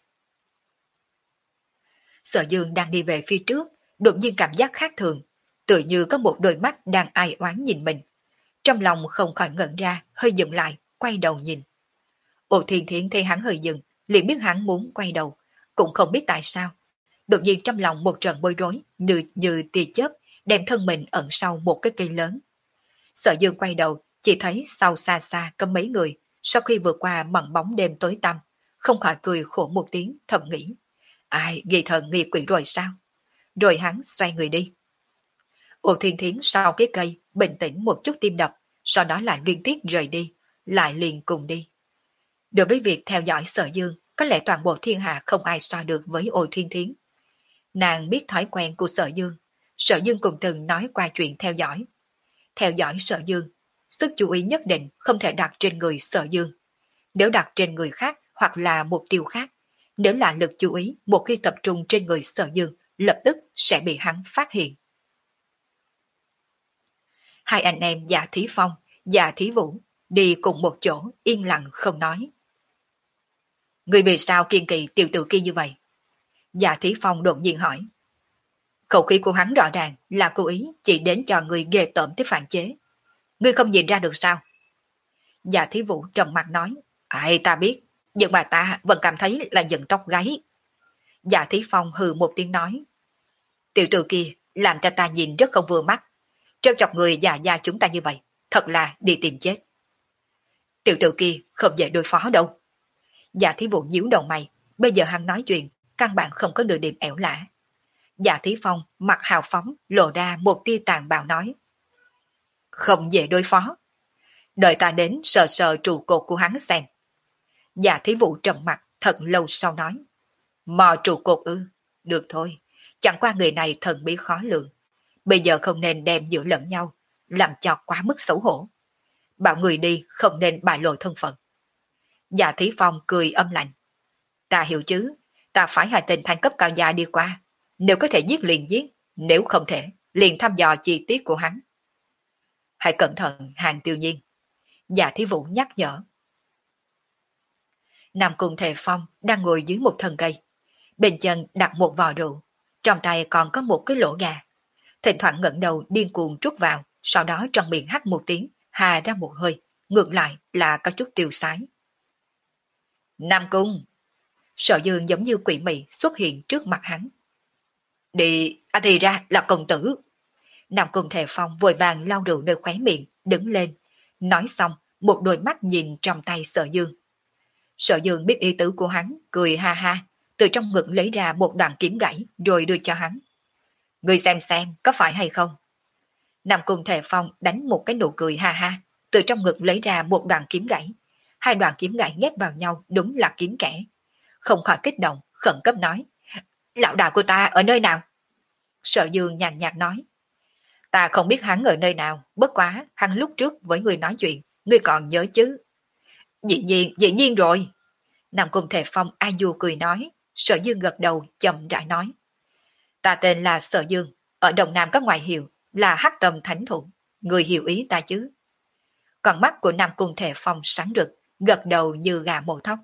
Sở Dương đang đi về phía trước, đột nhiên cảm giác khác thường, tựa như có một đôi mắt đang ai oán nhìn mình. Trong lòng không khỏi ngẩn ra, hơi dừng lại, quay đầu nhìn. Ô Thiên Thiến thấy hắn hơi dừng, liền biết hắn muốn quay đầu, cũng không biết tại sao. Đột nhiên trong lòng một trận bối rối, như như tia chớp, đem thân mình ẩn sau một cái cây lớn. Sở Dương quay đầu, chỉ thấy sau xa xa có mấy người, sau khi vượt qua màn bóng đêm tối tăm, không khỏi cười khổ một tiếng, thầm nghĩ. Ai, nghi thần nghi quỷ rồi sao? Rồi hắn xoay người đi. Ô Thiên Thiến sau cái cây, bình tĩnh một chút tim đập, sau đó lại liên tiếp rời đi, lại liền cùng đi. Đối với việc theo dõi Sở Dương, có lẽ toàn bộ thiên hạ không ai so được với Ô Thiên Thiến. Nàng biết thói quen của Sở Dương, Sở Dương cùng từng nói qua chuyện theo dõi. Theo dõi Sở Dương, sức chú ý nhất định không thể đặt trên người Sở Dương. Nếu đặt trên người khác hoặc là mục tiêu khác, nếu là lực chú ý một khi tập trung trên người Sở Dương, lập tức sẽ bị hắn phát hiện. Hai anh em Dạ Thí Phong, Dạ Thí Vũ đi cùng một chỗ yên lặng không nói. Người vì sao kiên kỳ tiểu tử kia như vậy? Dạ Thí Phong đột nhiên hỏi. Khẩu khí của hắn rõ ràng là cố ý chỉ đến cho người ghê tởm tới phản chế. Ngươi không nhìn ra được sao? Dạ Thí Vũ trầm mặt nói. Ai ta biết, nhưng mà ta vẫn cảm thấy là giận tóc gáy. Dạ Thí Phong hừ một tiếng nói. Tiểu tử kia làm cho ta nhìn rất không vừa mắt. Trêu chọc người già già chúng ta như vậy, thật là đi tìm chết. Tiểu tử kia không dễ đối phó đâu. Dạ Thí Vũ nhíu đầu mày, bây giờ hắn nói chuyện, căn bản không có nửa điểm ẻo lả. Dạ Thí Phong mặt hào phóng, lộ ra một tia tàn bạo nói. Không dễ đối phó. Đợi ta đến sờ sờ trụ cột của hắn xem. Dạ Thí Vũ trầm mặt thật lâu sau nói. Mò trụ cột ư, được thôi, chẳng qua người này thần bí khó lường. Bây giờ không nên đem giữa lẫn nhau, làm cho quá mức xấu hổ. Bảo người đi không nên bại lộ thân phận. Dạ Thí Phong cười âm lạnh. Ta hiểu chứ, ta phải hai tên thanh cấp cao gia đi qua. Nếu có thể giết liền giết, nếu không thể, liền thăm dò chi tiết của hắn. Hãy cẩn thận Hàng Tiêu Nhiên. Dạ Thí Vũ nhắc nhở. Nam Cung Thề Phong đang ngồi dưới một thân cây. Bên chân đặt một vò rượu, trong tay còn có một cái lỗ gà. Thỉnh thoảng ngẩng đầu điên cuồng trút vào, sau đó trong miệng hắt một tiếng, hà ra một hơi, ngược lại là có chút tiêu sái. Nam Cung! Sở Dương giống như quỷ mị xuất hiện trước mặt hắn. Đi, à thì ra là công tử. Nam Cung Thề Phong vội vàng lau rượu nơi khóe miệng, đứng lên. Nói xong, một đôi mắt nhìn trong tay Sở Dương. Sở Dương biết ý tứ của hắn, cười ha ha, từ trong ngực lấy ra một đoạn kiếm gãy rồi đưa cho hắn. Ngươi xem xem, có phải hay không? Nam Cung Thề Phong đánh một cái nụ cười ha ha, từ trong ngực lấy ra một đoạn kiếm gãy. Hai đoạn kiếm gãy ghép vào nhau đúng là kiếm kẻ. Không khỏi kích động, khẩn cấp nói. Lão đại của ta ở nơi nào? Sở Dương nhàn nhạt nói. Ta không biết hắn ở nơi nào, bất quá hắn lúc trước với người nói chuyện, ngươi còn nhớ chứ? Dĩ nhiên, dĩ nhiên rồi. Nam Cung Thề Phong a du cười nói. Sở Dương gật đầu chậm rãi nói. Ta tên là Sở Dương, ở Đồng Nam có ngoại hiệu là Hắc Tâm Thánh Thủ, người hiểu ý ta chứ? Còn mắt của Nam Cung Thề Phong sáng rực, gật đầu như gà mổ thóc.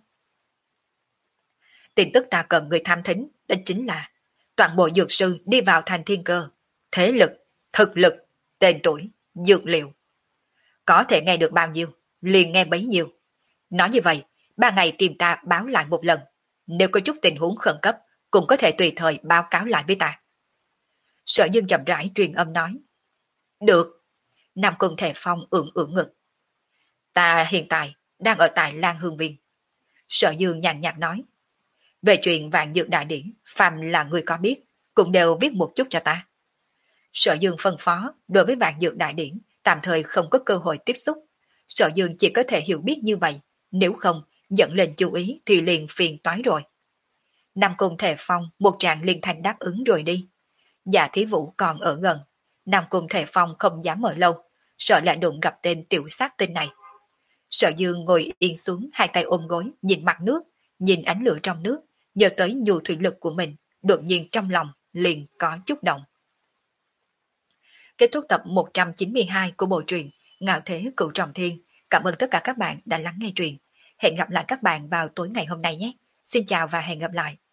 Tin tức ta cần người tham thính, đó chính là toàn bộ dược sư đi vào thành thiên cơ, thế lực, thực lực, tên tuổi, dược liệu. Có thể nghe được bao nhiêu, liền nghe bấy nhiêu. Nói như vậy, ba ngày tìm ta báo lại một lần, nếu có chút tình huống khẩn cấp, cũng có thể tùy thời báo cáo lại với ta. Sở Dương chậm rãi truyền âm nói. Được. Nam Cung Thề Phong ưỡn ưỡn ngực. Ta hiện tại đang ở tại Lan Hương Viên. Sở Dương nhàn nhạt nói. Về chuyện vạn dược đại điển, phàm là người có biết, cũng đều viết một chút cho ta. Sở Dương phân phó, đối với vạn dược đại điển, tạm thời không có cơ hội tiếp xúc. Sở Dương chỉ có thể hiểu biết như vậy, nếu không, dẫn lên chú ý thì liền phiền toái rồi. Nam Cung Thề Phong một tràng liên thanh đáp ứng rồi đi. Dạ Thí Vũ còn ở gần, Nam Cung Thể Phong không dám ở lâu, sợ lại đụng gặp tên tiểu sát tinh này. Sở Dương ngồi yên xuống, hai tay ôm gối, nhìn mặt nước, nhìn ánh lửa trong nước, nhớ tới nhu thủy lực của mình, đột nhiên trong lòng liền có chút động. Kết thúc tập một trăm chín mươi hai của bộ truyện Ngạo Thế Cửu Trọng Thiên. Cảm ơn tất cả các bạn đã lắng nghe truyện. Hẹn gặp lại các bạn vào tối ngày hôm nay nhé. Xin chào và hẹn gặp lại.